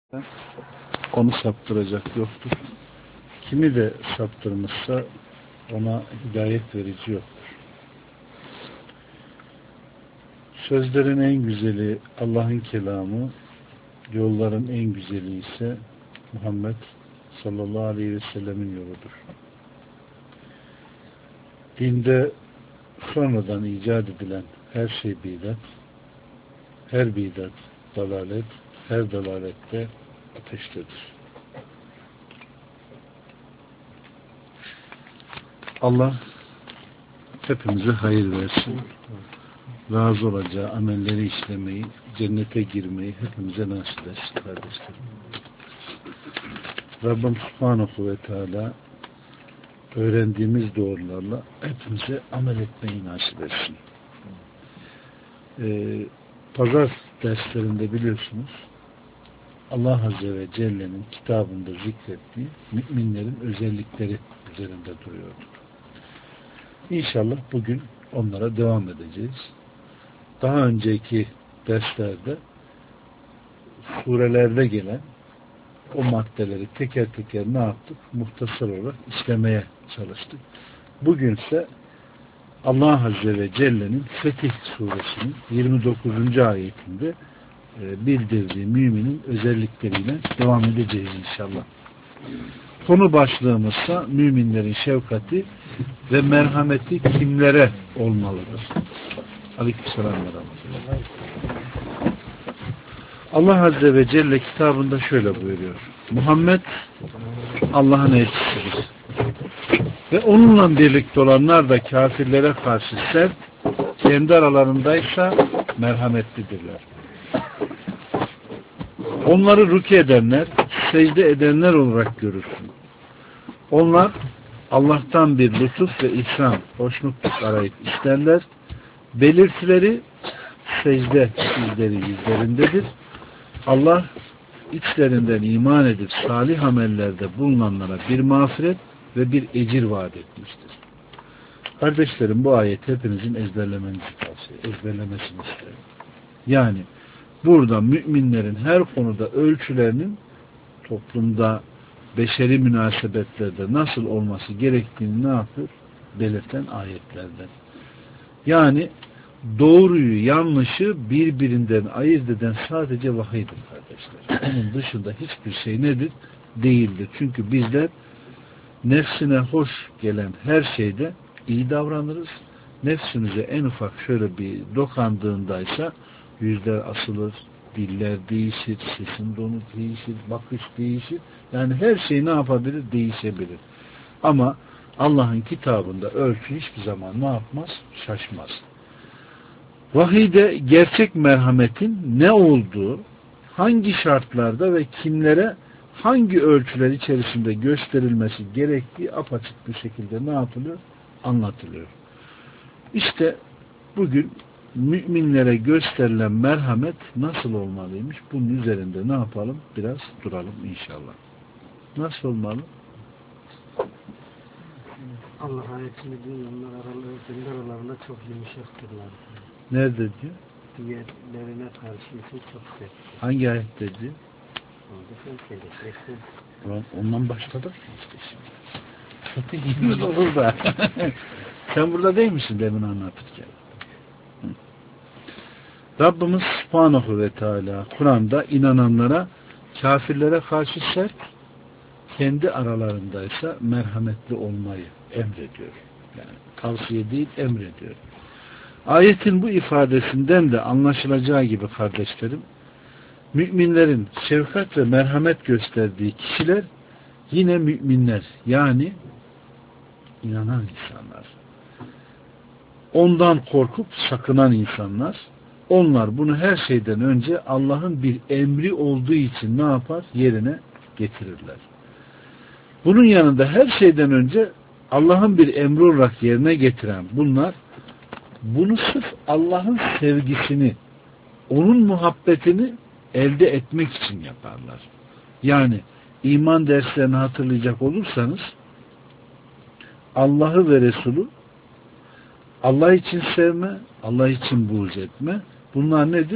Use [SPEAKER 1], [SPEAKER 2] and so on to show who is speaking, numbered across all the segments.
[SPEAKER 1] onu saptıracak yoktur. Kimi de saptırmışsa ona hidayet verici yoktur. Sözlerin en güzeli Allah'ın kelamı, yolların en güzeli ise Muhammed sallallahu aleyhi ve sellemin yoludur. Dinde sonradan icat edilen her şey bidat, her bidat dalalet, her dalalette ateştedir. Allah hepimize hayır versin. Razı olacağı amelleri işlemeyi, cennete girmeyi hepimize nasip etsin kardeşlerim. Rabbim Subhanahu ve Teala öğrendiğimiz doğrularla hepimize amel etmeyi nasip etsin. Pazar derslerinde biliyorsunuz Allah Azze ve Celle'nin kitabında zikrettiği müminlerin özellikleri üzerinde duruyorduk. İnşallah bugün onlara devam edeceğiz. Daha önceki derslerde surelerde gelen o maddeleri teker teker ne yaptık? Muhtasar olarak işlemeye çalıştık. Bugünse Allah Azze ve Celle'nin Fetih suresinin 29. ayetinde bildirdiği müminin özellikleriyle devam edeceğiz inşallah. Konu başlığımızsa müminlerin şefkati ve merhameti kimlere olmalıdır? Aleykümselam ve rahmetullah. Allah Azze ve Celle kitabında şöyle buyuruyor. Muhammed Allah'ın elçisidir. Ve onunla birlikte olanlar da kafirlere karşı sert, kendi aralarındaysa merhametlidirler. Onları rükû edenler, secde edenler olarak görürsün. Onlar Allah'tan bir lütuf ve ihsan, hoşnutluk arayıp isterler. Belirtileri secde izleri yüzlerindedir. Allah içlerinden iman edip salih amellerde bulunanlara bir mağfiret ve bir ecir vaat etmiştir. Kardeşlerim, bu ayeti hepinizin ezberlemesini isterim. Yani burada müminlerin her konuda ölçülerinin toplumda beşeri münasebetlerde nasıl olması gerektiğini ne yapıyor? Belirten ayetlerden. Yani doğruyu, yanlışı birbirinden ayırt eden sadece vahiydir kardeşler. Onun dışında hiçbir şey nedir? Değildir. Çünkü bizler nefsine hoş gelen her şeyde iyi davranırız. Nefsimize en ufak şöyle bir dokandığındaysa yüzler asılır, diller değişir, sesin tonu değişir, bakış değişir. Yani her şey ne yapabilir? Değişebilir. Ama Allah'ın kitabında ölçü hiçbir zaman ne yapmaz? Şaşmaz. Vahiyde gerçek merhametin ne olduğu, hangi şartlarda ve kimlere hangi ölçüler içerisinde gösterilmesi gerektiği apaçık bir şekilde ne yapılıyor? Anlatılıyor. İşte bugün müminlere gösterilen merhamet nasıl olmalıymış? Bunun üzerinde ne yapalım? Biraz duralım inşallah. Nasıl olmalı?
[SPEAKER 2] Allah ayetini dinleyenler aralarında çok yumuşaktırlar.
[SPEAKER 1] Nerede diyor?
[SPEAKER 2] Diğerlerine karşı ise çok sert.
[SPEAKER 1] Hangi ayette diyor?
[SPEAKER 2] Orada
[SPEAKER 1] ondan başladık işte şimdi. Yine olur da. Sen burada değil misin demin anlatırken? Rabbimiz Subhanahu ve Teala Kur'an'da inananlara kafirlere karşı sert, kendi aralarındaysa merhametli olmayı emrediyor. Yani tavsiye değil, emrediyor. Ayetin bu ifadesinden de anlaşılacağı gibi kardeşlerim, müminlerin şefkat ve merhamet gösterdiği kişiler yine müminler, yani inanan insanlar. Ondan korkup sakınan insanlar, onlar bunu her şeyden önce Allah'ın bir emri olduğu için ne yapar? Yerine getirirler. Bunun yanında her şeyden önce Allah'ın bir emri olarak yerine getiren bunlar, bunu sırf Allah'ın sevgisini, onun muhabbetini elde etmek için yaparlar. Yani iman derslerini hatırlayacak olursanız, Allah'ı ve Resulü Allah için sevme, Allah için buğz etme. Bunlar nedir?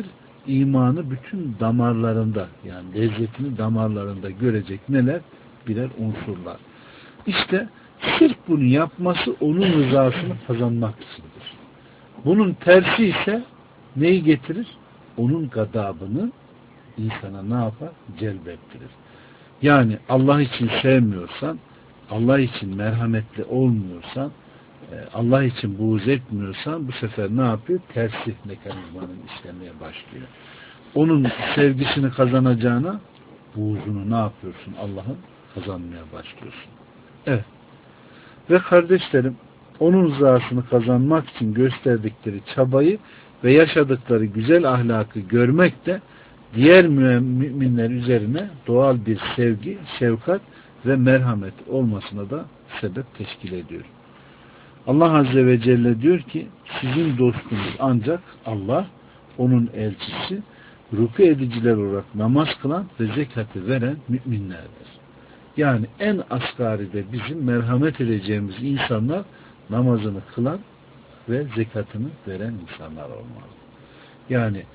[SPEAKER 1] imanı bütün damarlarında, yani lezzetini damarlarında görecek neler? Birer unsurlar. İşte sırf bunu yapması onun rızasını kazanmak içindir. Bunun tersi ise neyi getirir? Onun gadabını insana ne yapar? Celbettirir. Yani Allah için sevmiyorsan, Allah için merhametli olmuyorsan, Allah için buğz etmiyorsan bu sefer ne yapıyor? Tersi mekanizmanın işlemeye başlıyor. Onun sevgisini kazanacağına buğzunu ne yapıyorsun? Allah'ın kazanmaya başlıyorsun. Evet. Ve kardeşlerim, onun rızasını kazanmak için gösterdikleri çabayı ve yaşadıkları güzel ahlakı görmek de diğer müminler üzerine doğal bir sevgi, şefkat ve merhamet olmasına da sebep teşkil ediyor. Allah Azze ve Celle diyor ki, sizin dostunuz ancak Allah, onun elçisi, ruku ediciler olarak namaz kılan ve zekatı veren müminlerdir. Yani en asgaride bizim merhamet edeceğimiz insanlar namazını kılan ve zekatını veren insanlar olmalı. Yani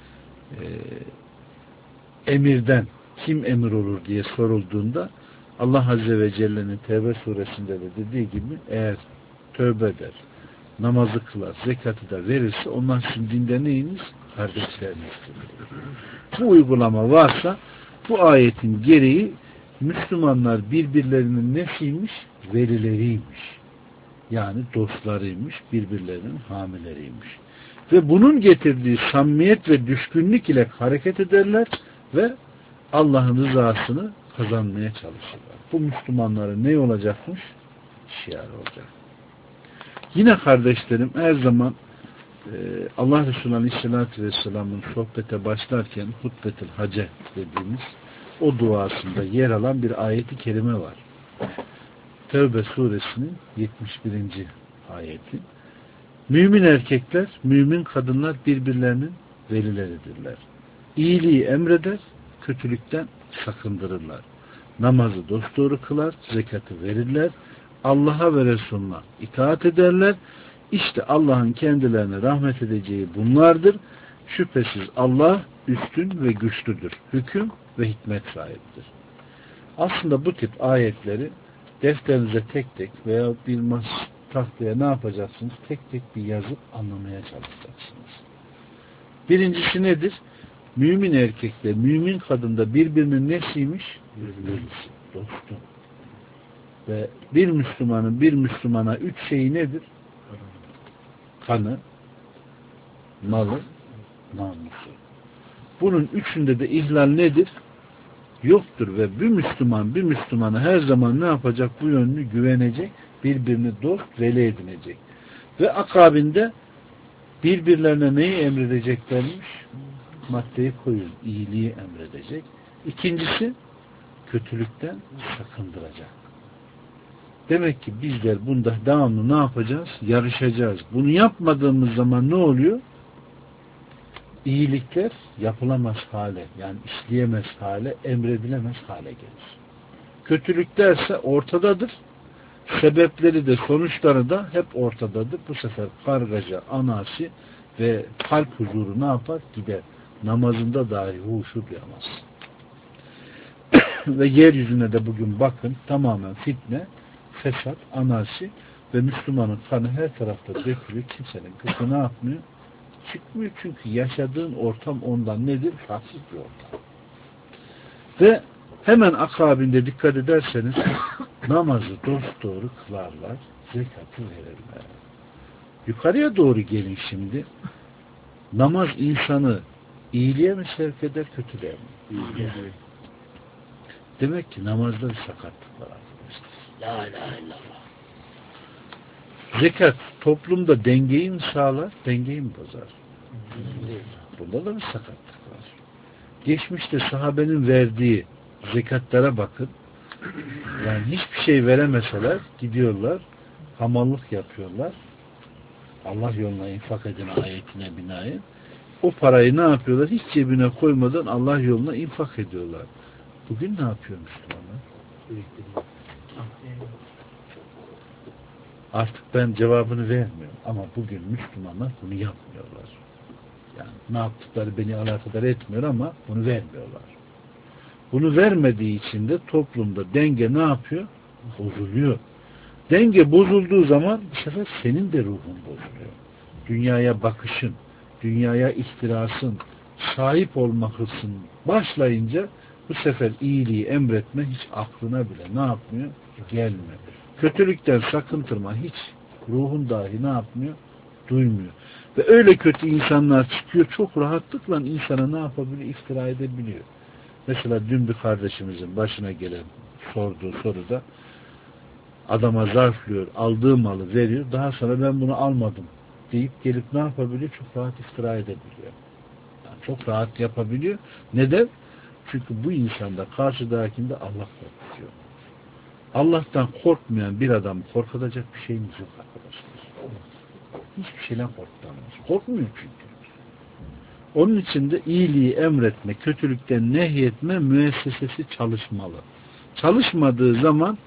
[SPEAKER 1] emirden kim emir olur diye sorulduğunda Allah Azze ve Celle'nin Tevbe suresinde de dediği gibi eğer tövbe eder, namazı kılar, zekatı da verirse onlar sizin dinde neyiniz? Kardeşlerinizdir. Bu uygulama varsa bu ayetin gereği Müslümanlar birbirlerinin nesiymiş? Velileriymiş. Yani dostlarıymış, birbirlerinin hamileriymiş. Ve bunun getirdiği samimiyet ve düşkünlük ile hareket ederler ve Allah'ın rızasını kazanmaya çalışırlar. Bu Müslümanların ne olacakmış? Şiar olacak. Yine kardeşlerim her zaman Allah Resulü Aleyhisselatü Vesselam'ın sohbete başlarken hutbetül hace dediğimiz o duasında yer alan bir ayeti kerime var. Tevbe suresinin 71. ayeti. Mümin erkekler, mümin kadınlar birbirlerinin velileridirler. İyiliği emreder, kötülükten sakındırırlar. Namazı dosdoğru kılar, zekatı verirler, Allah'a ve Resulüne itaat ederler. İşte Allah'ın kendilerine rahmet edeceği bunlardır. Şüphesiz Allah üstün ve güçlüdür. Hüküm ve hikmet sahibidir. Aslında bu tip ayetleri defterinize tek tek veya bir tahtaya ne yapacaksınız? Tek tek bir yazıp anlamaya çalışacaksınız. Birincisi nedir? Mümin erkekle mümin kadında birbirinin nesiymiş? Velisi, dostu. Ve bir Müslümanın bir Müslümana 3 şeyi nedir? Kanı, malı, namusu. Bunun üçünde de ihlal nedir? Yoktur ve bir Müslüman bir Müslümana her zaman ne yapacak? Bu yönünü güvenecek, birbirini dost, veli edinecek. Ve akabinde birbirlerine neyi emredeceklermiş? Maddeyi koyun, iyiliği emredecek. İkincisi, kötülükten sakındıracak. Demek ki bizler bunda devamlı ne yapacağız? Yarışacağız. Bunu yapmadığımız zaman ne oluyor? İyilikler yapılamaz hale, yani işleyemez hale, emredilemez hale gelir. Kötülüklerse ortadadır. Sebepleri de sonuçları da hep ortadadır. Bu sefer kargaşa, anarşi ve kalp huzuru ne yapar? Gider. Namazında dahi huşu duyamaz. Ve yeryüzüne de bugün bakın tamamen fitne, fesat, anarşi ve Müslümanın kanı her tarafta dökülüyor. Kimsenin kısı ne yapmıyor? Çıkmıyor çünkü yaşadığın ortam ondan nedir? Farksız bir ortam. Ve hemen akabinde dikkat ederseniz namazı dosdoğru kılarlar, zekatı verirler. Yukarıya doğru gelin şimdi. Namaz insanı iyiliğe mi sevk eder, kötülüğe mi? İyiliğe. Demek ki namazda bir sakatlık var arkadaşlar. La ilahe illallah. Zekat toplumda dengeyi mi sağlar, dengeyi mi bozar? Bunda da bir sakatlık var. Geçmişte sahabenin verdiği zekatlara bakın. Yani hiçbir şey veremeseler gidiyorlar, hamallık yapıyorlar. Allah yoluna infak edin ayetine binaen. O parayı ne yapıyorlar? Hiç cebine koymadan Allah yoluna infak ediyorlar. Bugün ne yapıyor Müslümanlar? Artık ben cevabını vermiyorum. Ama bugün Müslümanlar bunu yapmıyorlar. Yani ne yaptıkları beni alakadar etmiyor ama bunu vermiyorlar. Bunu vermediği için de toplumda denge ne yapıyor? Bozuluyor. Denge bozulduğu zaman bu sefer senin de ruhun bozuluyor. Dünyaya bakışın, dünyaya ihtirasın, sahip olma hırsın başlayınca bu sefer iyiliği emretme hiç aklına bile ne yapmıyor? Gelmiyor. Kötülükten sakıntırma hiç ruhun dahi ne yapmıyor? Duymuyor. Ve öyle kötü insanlar çıkıyor, çok rahatlıkla insana ne yapabiliyor? İftira edebiliyor. Mesela dün bir kardeşimizin başına gelen sorduğu soruda adama zarflıyor, aldığı malı veriyor, daha sonra ben bunu almadım deyip gelip ne yapabiliyor? Çok rahat iftira edebiliyor. Yani çok rahat yapabiliyor. Neden? Çünkü bu insanda karşıdakinde Allah korkutuyor. Allah'tan korkmayan bir adam korkutacak bir şeyimiz yok arkadaşlar. Hiçbir şeyden korkutamaz. Korkmuyor çünkü. Onun için de iyiliği emretme, kötülükten nehyetme müessesesi çalışmalı. Çalışmadığı zaman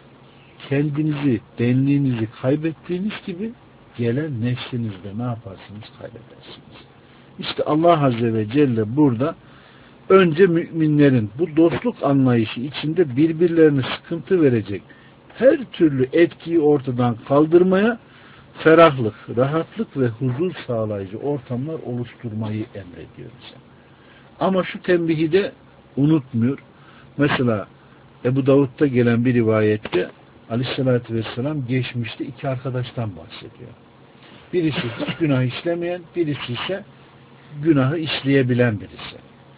[SPEAKER 1] kendinizi, benliğinizi kaybettiğiniz gibi gelen nefsinizde ne yaparsınız? Kaybedersiniz. İşte Allah Azze ve Celle burada önce müminlerin bu dostluk anlayışı içinde birbirlerine sıkıntı verecek her türlü etkiyi ortadan kaldırmaya, ferahlık, rahatlık ve huzur sağlayıcı ortamlar oluşturmayı emrediyor bize. Ama şu tembihi de unutmuyor. Mesela Ebu Davud'da gelen bir rivayette Aleyhisselatü Vesselam geçmişte iki arkadaştan bahsediyor. Birisi hiç günah işlemeyen, birisi ise günahı işleyebilen birisi.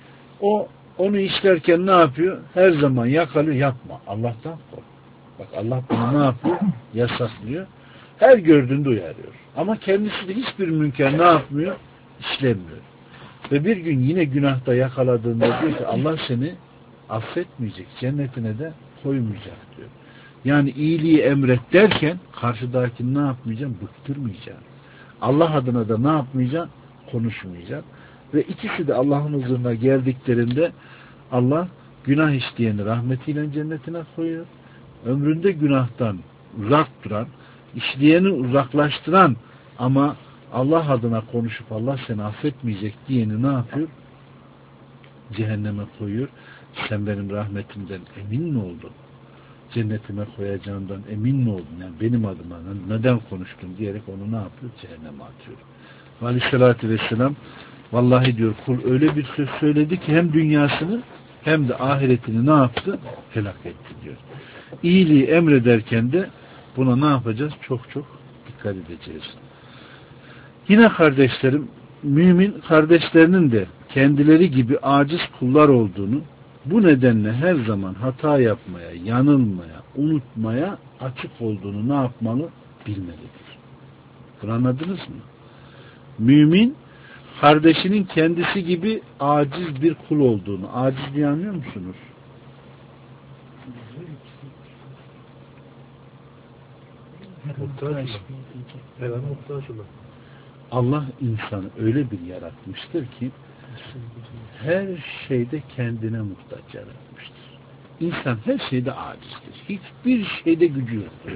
[SPEAKER 1] O onu işlerken ne yapıyor? Her zaman yakalıyor, yapma. Allah'tan kork. Bak Allah bunu ne yapıyor? Yasaklıyor. Her gördüğünde uyarıyor. Ama kendisi de hiçbir münker ne yapmıyor? İşlemiyor. Ve bir gün yine günahta yakaladığında diyor ki Allah seni affetmeyecek, cennetine de koymayacak diyor. Yani iyiliği emret derken karşıdakini ne yapmayacaksın? Bıktırmayacaksın. Allah adına da ne yapmayacaksın? Konuşmayacaksın. Ve ikisi de Allah'ın huzuruna geldiklerinde Allah günah işleyeni rahmetiyle cennetine koyuyor. Ömründe günahtan uzak duran, işleyeni uzaklaştıran ama Allah adına konuşup Allah seni affetmeyecek diyeni ne yapıyor? Cehenneme koyuyor. Sen benim rahmetimden emin mi oldun? Cennetime koyacağından emin mi oldun? Yani benim adıma neden konuştun diyerek onu ne yapıyor? Cehenneme atıyor. Aleyhissalatü vesselam vallahi diyor kul öyle bir söz söyledi ki hem dünyasını hem de ahiretini ne yaptı? Helak etti diyor. İyiliği emrederken de buna ne yapacağız? Çok çok dikkat edeceğiz. Yine kardeşlerim, mümin kardeşlerinin de kendileri gibi aciz kullar olduğunu, bu nedenle her zaman hata yapmaya, yanılmaya, unutmaya açık olduğunu ne yapmalı? Bilmelidir. Bunu anladınız mı? Mümin, kardeşinin kendisi gibi aciz bir kul olduğunu, aciz diye anlıyor musunuz? Allah insanı öyle bir yaratmıştır ki her şeyde kendine muhtaç yaratmıştır. İnsan her şeyde acizdir. Hiçbir şeyde gücü yoktur.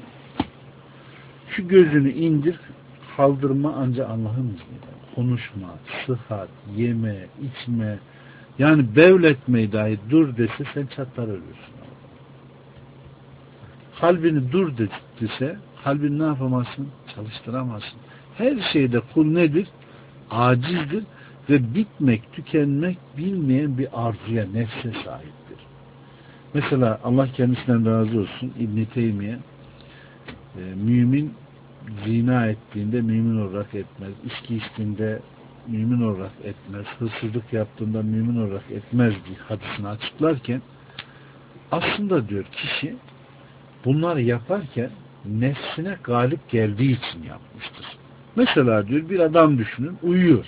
[SPEAKER 1] Şu gözünü indir, kaldırma ancak Allah'ın izniyle. Konuşma, sıhhat, yeme, içme, yani bevletmeyi dahi dur dese sen çatlar ölürsün. Kalbini dur dese kalbini ne yapamazsın? Çalıştıramazsın. Her şeyde kul nedir? Acizdir ve bitmek, tükenmek bilmeyen bir arzuya, nefse sahiptir. Mesela Allah kendisinden razı olsun İbn-i Teymiye mümin zina ettiğinde mümin olarak etmez. İçki içtiğinde mümin olarak etmez. Hırsızlık yaptığında mümin olarak etmez diye hadisini açıklarken aslında diyor kişi bunları yaparken nefsine galip geldiği için yapmıştır. Mesela diyor bir adam düşünün uyuyor.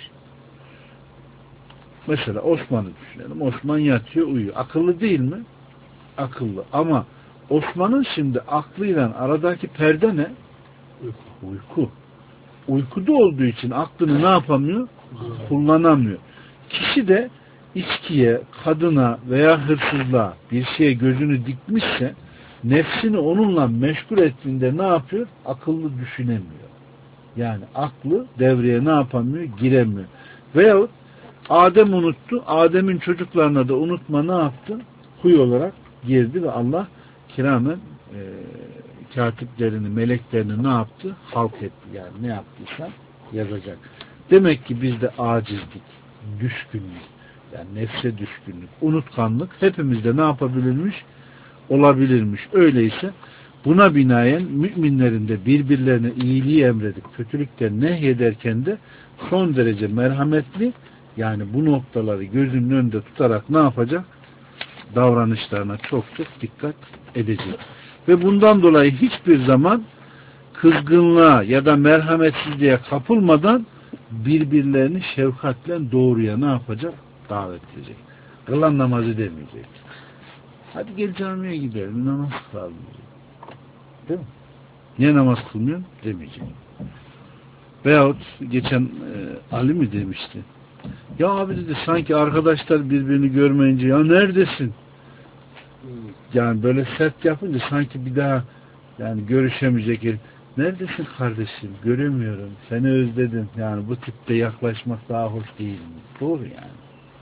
[SPEAKER 1] Mesela Osman'ı düşünelim. Osman yatıyor uyuyor. Akıllı değil mi? Akıllı. Ama Osman'ın şimdi aklıyla aradaki perde ne? Uyku. Uykuda olduğu için aklını ne yapamıyor? Kullanamıyor. Kişi de içkiye, kadına veya hırsızlığa bir şeye gözünü dikmişse nefsini onunla meşgul ettiğinde ne yapıyor? Akıllı düşünemiyor. Yani aklı devreye ne yapamıyor? Giremiyor. Veyahut Adem unuttu. Adem'in çocuklarına da unutma ne yaptı? Huy olarak girdi ve Allah kiramen katiplerini, meleklerini ne yaptı? Halk etti. Yani ne yaptıysa yazacak. Demek ki bizde acizlik, düşkünlük, yani nefse düşkünlük, unutkanlık hepimizde ne yapabilirmiş? Olabilirmiş. Öyleyse buna binaen müminlerin de birbirlerine iyiliği emredip kötülükten nehyederken de son derece merhametli, yani bu noktaları gözünün önünde tutarak ne yapacak? Davranışlarına çok dikkat edecek. Ve bundan dolayı hiçbir zaman kızgınlığa ya da merhametsizliğe kapılmadan birbirlerini şefkatle doğruya ne yapacak? Davet edecek. Kılan namazı demeyecek. Hadi gel camiye gidelim, namaz kılalım. Değil mi? Niye namaz kılmıyorsun? Demeyecek. Veyahut geçen Ali mi demişti? Ya abi dedi, sanki arkadaşlar birbirini görmeyince ya neredesin? Yani böyle sert yapınca sanki bir daha yani görüşemeyecek. Neredesin kardeşim? Göremiyorum. Seni özledim. Yani bu tipte yaklaşmak daha hoş değil mi? Doğru yani.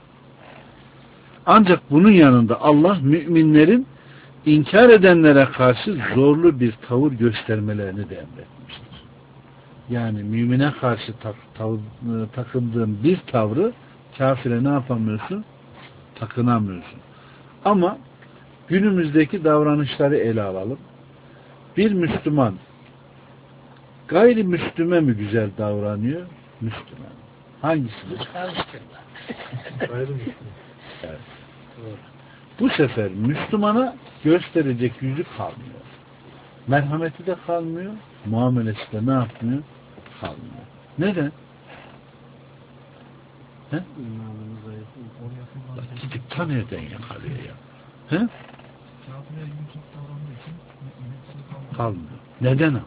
[SPEAKER 1] Ancak bunun yanında Allah müminlerin inkar edenlere karşı zorlu bir tavır göstermelerini de emretmiştir. Yani mümine karşı takındığın bir tavrı kafire ne yapamıyorsun? Takınamıyorsun. Ama günümüzdeki davranışları ele alalım. Bir Müslüman gayrimüslime mi güzel davranıyor? Müslüman. Hangisidir?
[SPEAKER 2] Gayrimüslim.
[SPEAKER 1] Evet. Bu sefer Müslümana gösterecek yüzü kalmıyor. Merhameti de kalmıyor, muamelesi de ne yapmıyor? Kalmıyor. Neden? He? Gidip ta nereden yakalıyor ya? He? Kalmıyor. Neden ama?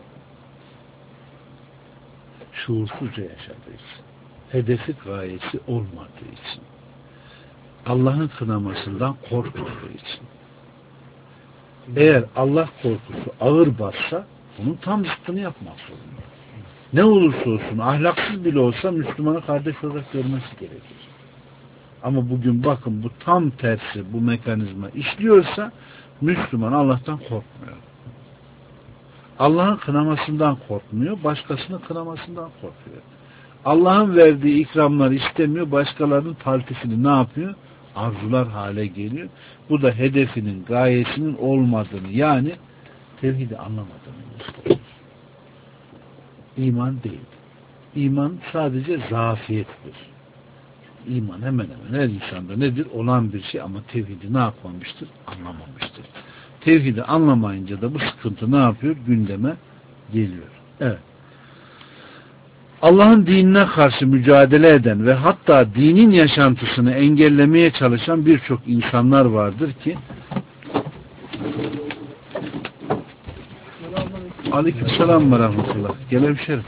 [SPEAKER 1] Şuursuzca yaşadığı için. Hedefi gayesi olmadığı için. Allah'ın kınamasından korkmadığı için. Eğer Allah korkusu ağır bassa bunun tam zıttını yapmak zorunda. Ne olursa olsun, ahlaksız bile olsa Müslümanı kardeş olarak görmesi gerekir. Ama bugün bakın bu tam tersi, bu mekanizma işliyorsa Müslüman Allah'tan korkmuyor. Allah'ın kınamasından korkmuyor, başkasının kınamasından korkuyor. Allah'ın verdiği ikramları istemiyor, başkalarının taltifini ne yapıyor? Arzular hale geliyor. Bu da hedefinin, gayesinin olmadığını, yani tevhidi anlamadığını gösteriyor. İman değil. İman sadece zafiyettir. İman hemen hemen her insanda nedir? Olan bir şey, ama tevhidi ne yapmamıştır? Anlamamıştır. Tevhidi anlamayınca da bu sıkıntı ne yapıyor? Gündeme geliyor. Evet. Allah'ın dinine karşı mücadele eden ve hatta dinin yaşantısını engellemeye çalışan birçok insanlar vardır ki Aleykümselam ve rahmetullah. Gel hemşerim.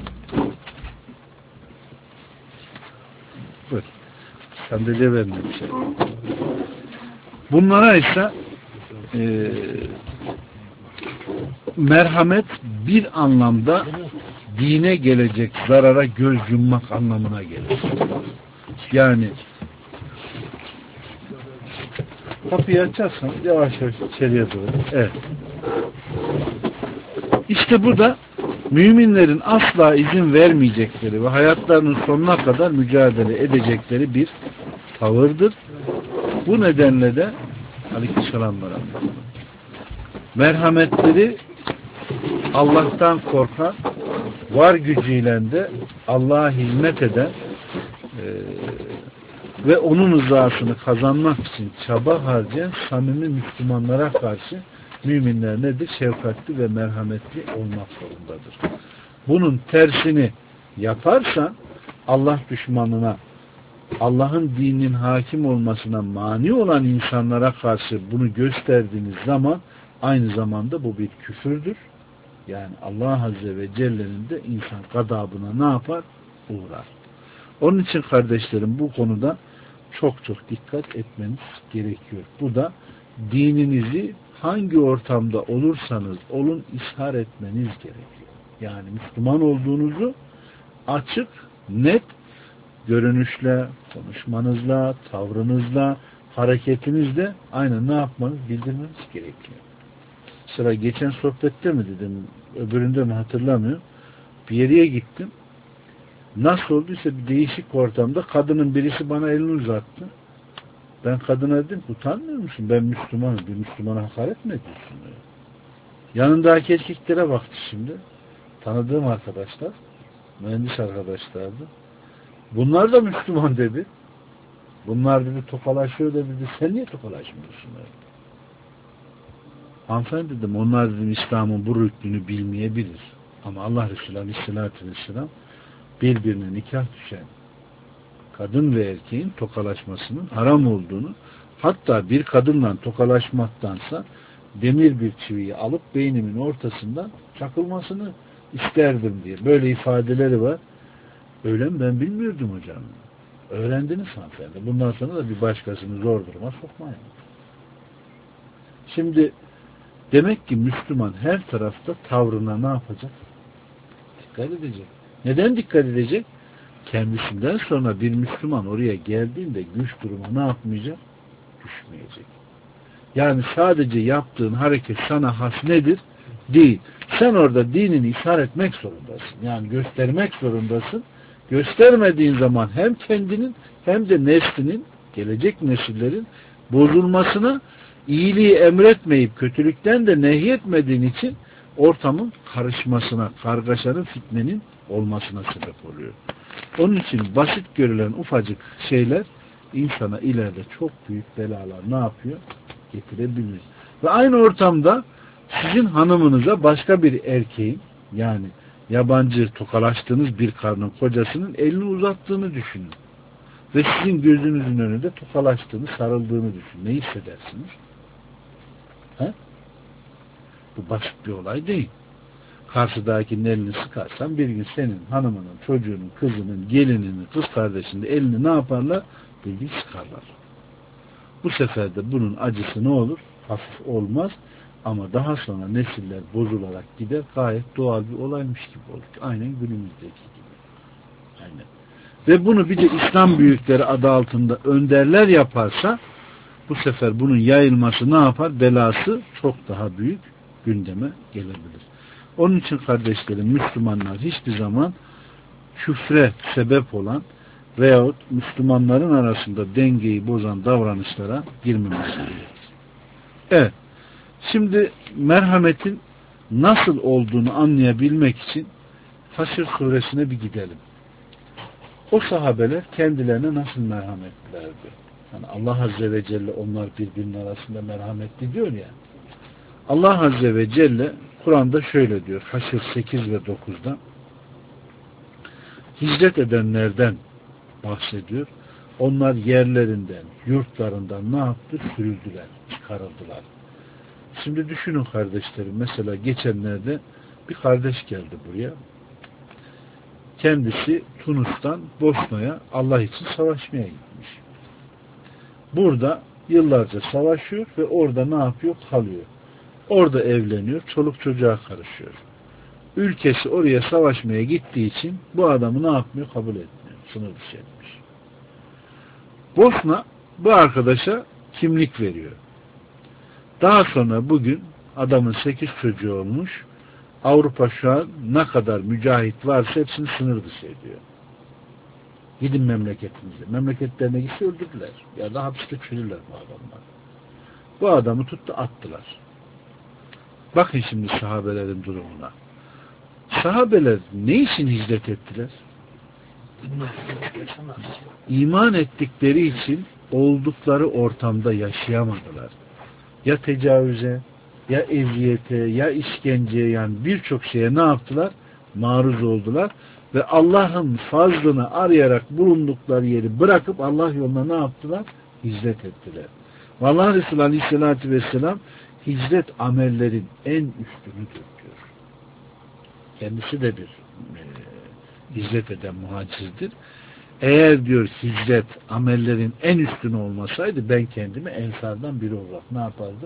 [SPEAKER 1] Buyur. Sandalye verin hemşerim. Bunlara ise merhamet bir anlamda dine gelecek zarara göz yummak anlamına gelir. Yani kapıyı açarsan yavaş yavaş içeriye doğru. Evet. İşte bu da müminlerin asla izin vermeyecekleri ve hayatlarının sonuna kadar mücadele edecekleri bir tavırdır. Bu nedenle de Aleykümselam ve rahmetullah. Merhametleri Allah'tan korkan, var gücüyle de Allah'a hizmet eden ve onun rızasını kazanmak için çaba harcayan samimi Müslümanlara karşı müminler nedir? Şefkatli ve merhametli olmak zorundadır. Bunun tersini yaparsan Allah düşmanına, Allah'ın dininin hakim olmasına mani olan insanlara karşı bunu gösterdiğiniz zaman aynı zamanda bu bir küfürdür. Yani Allah Azze ve Celle'nin de insan gadabına ne yapar? Uğrar. Onun için kardeşlerim bu konuda çok çok dikkat etmeniz gerekiyor. Bu da dininizi hangi ortamda olursanız olun ishar etmeniz gerekiyor. Yani Müslüman olduğunuzu açık, net, görünüşle, konuşmanızla, tavrınızla, hareketinizle aynen ne yapmanız, bildirmeniz gerekiyor. Sıra geçen sohbette mi dedim, öbüründe mi hatırlamıyorum. Bir yere gittim. Nasıl olduysa bir değişik ortamda kadının birisi bana elini uzattı. Ben kadına dedim, utanmıyor musun? Ben Müslümanım. Bir Müslümana hakaret mi ediyorsun? Yanındaki erkeklere baktı şimdi. Tanıdığım arkadaşlar, mühendis arkadaşlardı. Bunlar da Müslüman dedi. Bunlar dedi tokalaşıyor dedi. Sen niye tokalaşmıyorsun? Hanımefendi dedim, onlar dedim İslam'ın bu rüknünü bilmeyebilir. Ama Allah Resulü Aleyhisselatü Vesselam birbirine nikah düşen kadın ve erkeğin tokalaşmasının haram olduğunu, hatta bir kadınla tokalaşmaktansa demir bir çiviyi alıp beynimin ortasından çakılmasını isterdim diye. Böyle ifadeleri var. Öyle mi? Ben bilmiyordum hocam. Öğrendiniz hanımefendi. Bundan sonra da bir başkasını zor duruma sokmayın. Şimdi demek ki Müslüman her tarafta tavrına ne yapacak? Dikkat edecek. Neden dikkat edecek? Kendisinden sonra bir Müslüman oraya geldiğinde güç duruma ne yapmayacak? Düşmeyecek. Yani sadece yaptığın hareket sana has nedir? Değil. Sen orada dinini ishar etmek zorundasın. Yani göstermek zorundasın. Göstermediğin zaman hem kendinin hem de neslinin, gelecek nesillerin bozulmasına, iyiliği emretmeyip kötülükten de nehyetmediğin için ortamın karışmasına, kargaşanın, fitnenin olmasına sebep oluyor. Onun için basit görülen ufacık şeyler insana ileride çok büyük belalar ne yapıyor? Getirebilir. Ve aynı ortamda sizin hanımınıza başka bir erkeğin, yani yabancı tokalaştığınız bir karının kocasının elini uzattığını düşünün. Ve sizin gözünüzün önünde tokalaştığını, sarıldığını düşünün. Ne hissedersiniz? He? Bu basit bir olay değil. Karşıdakinin elini sıkarsan bir gün senin hanımının, çocuğunun, kızının, gelininin, kız kardeşinin elini ne yaparlar? Bildiğin sıkarlar. Bu sefer de bunun acısı ne olur? Hafif olmaz. Ama daha sonra nesiller bozularak gider. Gayet doğal bir olaymış gibi olur. Aynen günümüzdeki gibi. Aynen. Ve bunu bir de İslam büyükleri adı altında önderler yaparsa bu sefer bunun yayılması ne yapar? Belası çok daha büyük gündeme gelebilir. Onun için kardeşlerim, Müslümanlar hiçbir zaman küfre sebep olan veyahut Müslümanların arasında dengeyi bozan davranışlara girmemesi gerekir. Evet. Şimdi merhametin nasıl olduğunu anlayabilmek için Haşr suresine bir gidelim. O sahabeler kendilerine nasıl merhametlilerdi? Yani Allah Azze ve Celle onlar birbirinin arasında merhametli diyor ya. Allah Azze ve Celle Kur'an'da şöyle diyor. Haşr 8 ve 9'da hicret edenlerden bahsediyor. Onlar yerlerinden, yurtlarından ne yaptı? Sürüldüler, çıkarıldılar. Şimdi düşünün kardeşlerim. Mesela geçenlerde bir kardeş geldi buraya. Kendisi Tunus'tan Bosna'ya Allah için savaşmaya gitmiş. Burada yıllarca savaşıyor ve orada ne yapıyor? Kalıyor. Orada evleniyor. Çoluk çocuğa karışıyor. Ülkesi oraya savaşmaya gittiği için bu adamı ne yapmıyor? Kabul etmiyor. Sınır dışı etmiş. Bosna bu arkadaşa kimlik veriyor. Daha sonra bugün adamın 8 çocuğu olmuş. Avrupa şu an ne kadar mücahit varsa hepsini sınır dışı ediyor. Gidin memleketinize. Memleketlerine gitse öldürdüler. Ya da hapiste çürürler bu adamlar. Bu adamı tuttu attılar. Bakın şimdi sahabelerin durumuna. Sahabeler ne için hicret ettiler? İman ettikleri için oldukları ortamda yaşayamadılar. Ya tecavüze, ya eziyete, ya işkenceye, yani birçok şeye ne yaptılar? Maruz oldular. Ve Allah'ın fazlını arayarak bulundukları yeri bırakıp Allah yoluna ne yaptılar? Hicret ettiler. Ve Allah Resulü Aleyhisselatü Vesselam hicret amellerin en üstünüdür diyor. Kendisi de bir hicret eden muhacirdir. Eğer diyor hicret amellerin en üstünü olmasaydı ben kendimi ensardan biri olarak ne yapardım?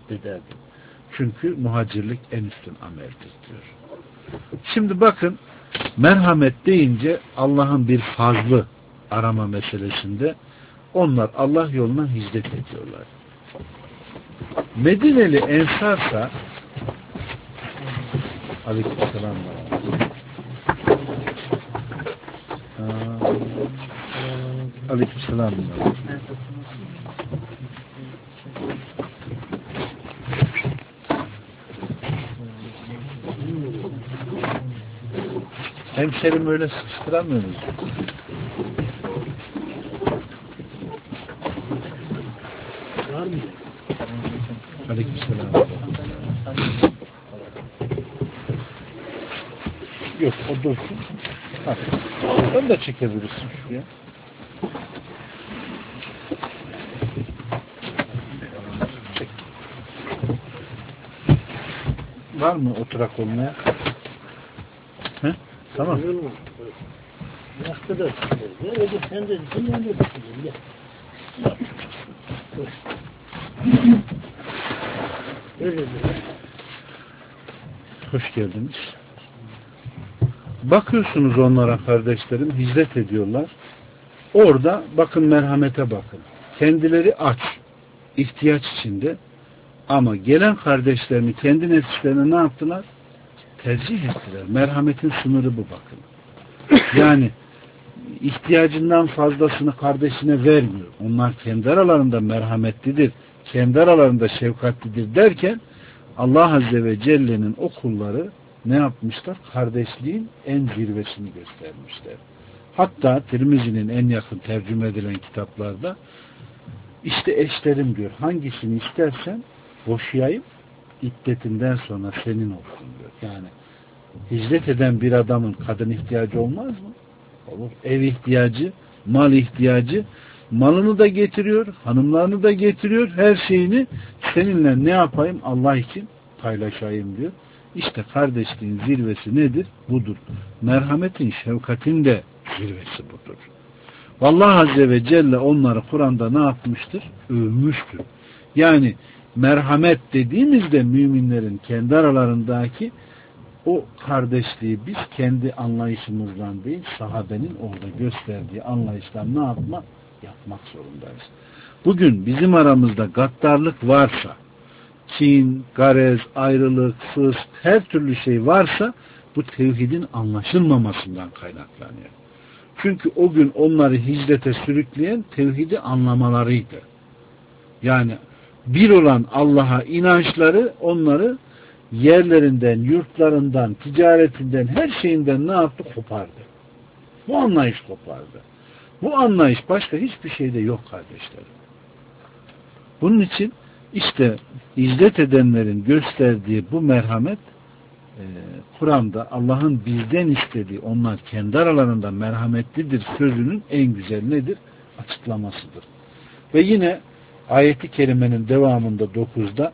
[SPEAKER 1] Addederdim. Çünkü muhacirlik en üstün ameldir diyor. Şimdi bakın Merhamet deyince Allah'ın bir fazlı arama meselesinde onlar Allah yoluna hicret ediyorlar. Medineli Ensarsa Aleykümselam. Aleykümselam. Hemşerim öyle sıkıştıramıyoruz.
[SPEAKER 2] Var mı?
[SPEAKER 1] Aleykümselam. Yok, o dursun. Ha. Onu da çekebilirsin şuraya. Çek. Var mı oturak olmaya? He? Tamam.
[SPEAKER 2] Yaşta da öyle sen de ben de düşünüyorum. Öyle.
[SPEAKER 1] Hoş geldiniz. Bakıyorsunuz onlara kardeşlerim, hicret ediyorlar. Orada bakın merhamete bakın. Kendileri aç, ihtiyaç içinde ama gelen kardeşlerini kendi nefislerine ne yaptılar? Tercih ettiler. Merhametin sınırı bu bakın. Yani ihtiyacından fazlasını kardeşine vermiyor. Onlar kendi aralarında merhametlidir, kendi aralarında şefkatlidir derken Allah Azze ve Celle'nin o kulları ne yapmışlar? Kardeşliğin en zirvesini göstermişler. Hatta Tirmizi'nin en yakın tercüme edilen kitaplarda işte eşlerim diyor. Hangisini istersen boşayayım, iddetinden sonra senin olsun diyor. Yani hicret eden bir adamın kadın ihtiyacı olmaz mı? Olur. Ev ihtiyacı, mal ihtiyacı, malını da getiriyor, hanımlarını da getiriyor, her şeyini seninle ne yapayım? Allah için paylaşayım diyor. İşte kardeşliğin zirvesi nedir? Budur. Merhametin, şefkatin de zirvesi budur. Vallahi Azze ve Celle onları Kur'an'da ne yapmıştır? Övmüştür. Yani merhamet dediğimizde müminlerin kendi aralarındaki o kardeşliği biz kendi anlayışımızdan değil, sahabenin orada gösterdiği anlayıştan ne yapmak? Yapmak zorundayız. Bugün bizim aramızda gaddarlık varsa, kin, garez, ayrılık, fısk, her türlü şey varsa bu tevhidin anlaşılmamasından kaynaklanıyor. Çünkü o gün onları hicrete sürükleyen tevhidi anlamalarıydı. Yani bir olan Allah'a inançları onları yerlerinden, yurtlarından, ticaretinden, her şeyinden ne yaptı? Kopardı. Bu anlayış kopardı. Bu anlayış başka hiçbir şeyde yok kardeşlerim. Bunun için işte hicret edenlerin gösterdiği bu merhamet Kur'an'da Allah'ın bizden istediği onlar kendi aralarında merhametlidir sözünün en güzel nedir? Açıklamasıdır. Ve yine ayeti kerimenin devamında 9'da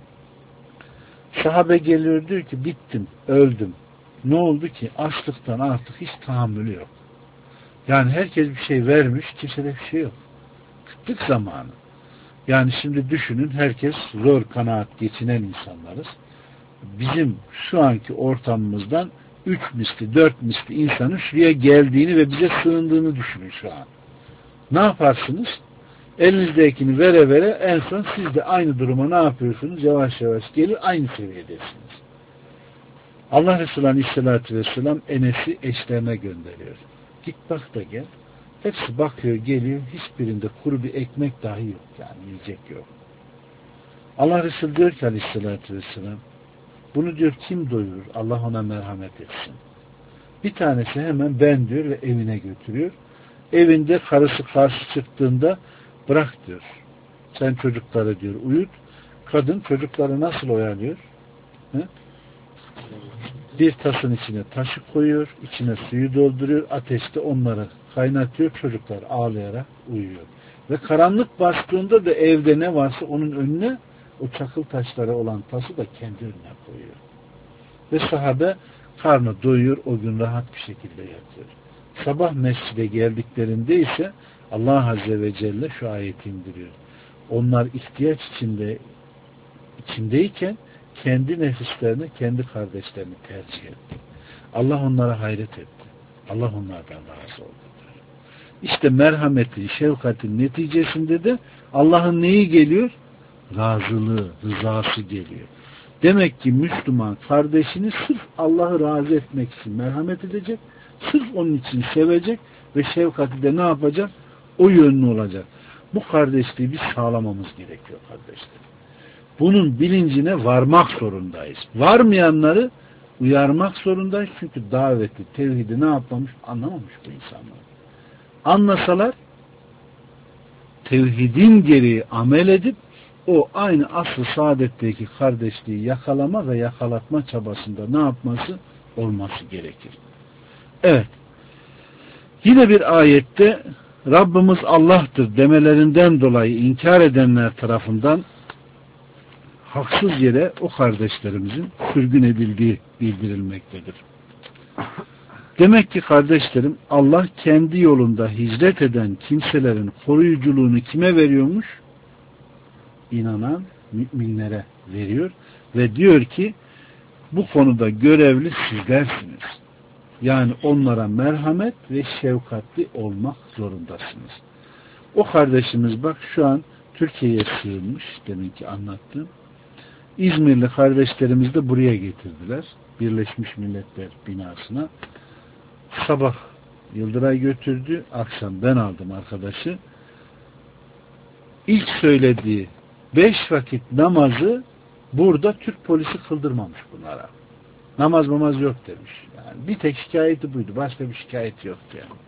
[SPEAKER 1] sahabe geliyor diyor ki bittim, öldüm. Ne oldu ki? Açlıktan artık hiç tahammülü yok. Yani herkes bir şey vermiş, kimsede bir şey yok. Kıtlık zamanı. Yani şimdi düşünün herkes zor kanaat geçinen insanlarız. Bizim şu anki ortamımızdan 3 misli, 4 misli insanın şuraya geldiğini ve bize sığındığını düşünün şu an. Ne yaparsınız? Elinizdekini vere vere en son siz de aynı duruma ne yapıyorsunuz? Yavaş yavaş gelir aynı seviyedesiniz. Allah Resulü Aleyhisselatü Vesselam Enes'i eşlerine gönderiyor. Git bak da gel. Hepsi bakıyor geliyor. Hiçbirinde kuru bir ekmek dahi yok. Yani yiyecek yok. Allah Resulü diyor ki Aleyhisselatü Vesselam bunu diyor kim doyurur? Allah ona merhamet etsin. Bir tanesi hemen ben diyor ve evine götürüyor. Evinde karısı karşı çıktığında bırak diyor. Sen çocukları diyor uyut. Kadın çocukları nasıl oyalıyor? He? Bir tasın içine taşı koyuyor, içine suyu dolduruyor, ateşte onları kaynatıyor, çocuklar ağlayarak uyuyor. Ve karanlık bastığında da evde ne varsa onun önüne o çakıl taşları olan tası da kendi önüne koyuyor. Ve sahabe karnı doyuyor, o gün rahat bir şekilde yatıyor. Sabah mescide geldiklerinde ise Allah Azze ve Celle şu ayeti indiriyor. Onlar ihtiyaç içindeyken kendi nefislerini, kendi kardeşlerini tercih etti. Allah onlara hayret etti. Allah onlardan razı oldu. İşte merhametin, şefkatin neticesinde de Allah'ın neyi geliyor? Razılığı, rızası geliyor. Demek ki Müslüman kardeşini sırf Allah'ı razı etmek için merhamet edecek, sırf onun için sevecek ve şefkati de ne yapacak? O yönlü olacak. Bu kardeşliği biz sağlamamız gerekiyor kardeşler. Bunun bilincine varmak zorundayız. Varmayanları uyarmak zorundayız. Çünkü daveti, tevhidi ne yapmamış? Anlamamış bu insanlar. Anlasalar tevhidin gereği amel edip o aynı asıl saadetteki kardeşliği yakalama ve yakalatma çabasında ne yapması? Olması gerekir. Evet. Yine bir ayette Rabbimiz Allah'tır demelerinden dolayı inkar edenler tarafından haksız yere o kardeşlerimizin sürgün edildiği bildirilmektedir. Demek ki kardeşlerim Allah kendi yolunda hicret eden kimselerin koruyuculuğunu kime veriyormuş? İnanan müminlere veriyor ve diyor ki bu konuda görevli sizlersiniz. Yani onlara merhamet ve şefkatli olmak zorundasınız. O kardeşimiz bak şu an Türkiye'ye sığınmış, deminki anlattığım. İzmirli kardeşlerimiz de buraya getirdiler. Birleşmiş Milletler binasına. Sabah Yıldıray götürdü, akşam ben aldım arkadaşı. İlk söylediği 5 vakit namazı burada Türk polisi kıldırmamış bunlara. Namaz yok demiş. Yani bir tek şikayeti buydu. Başka bir şikayet yoktu yani.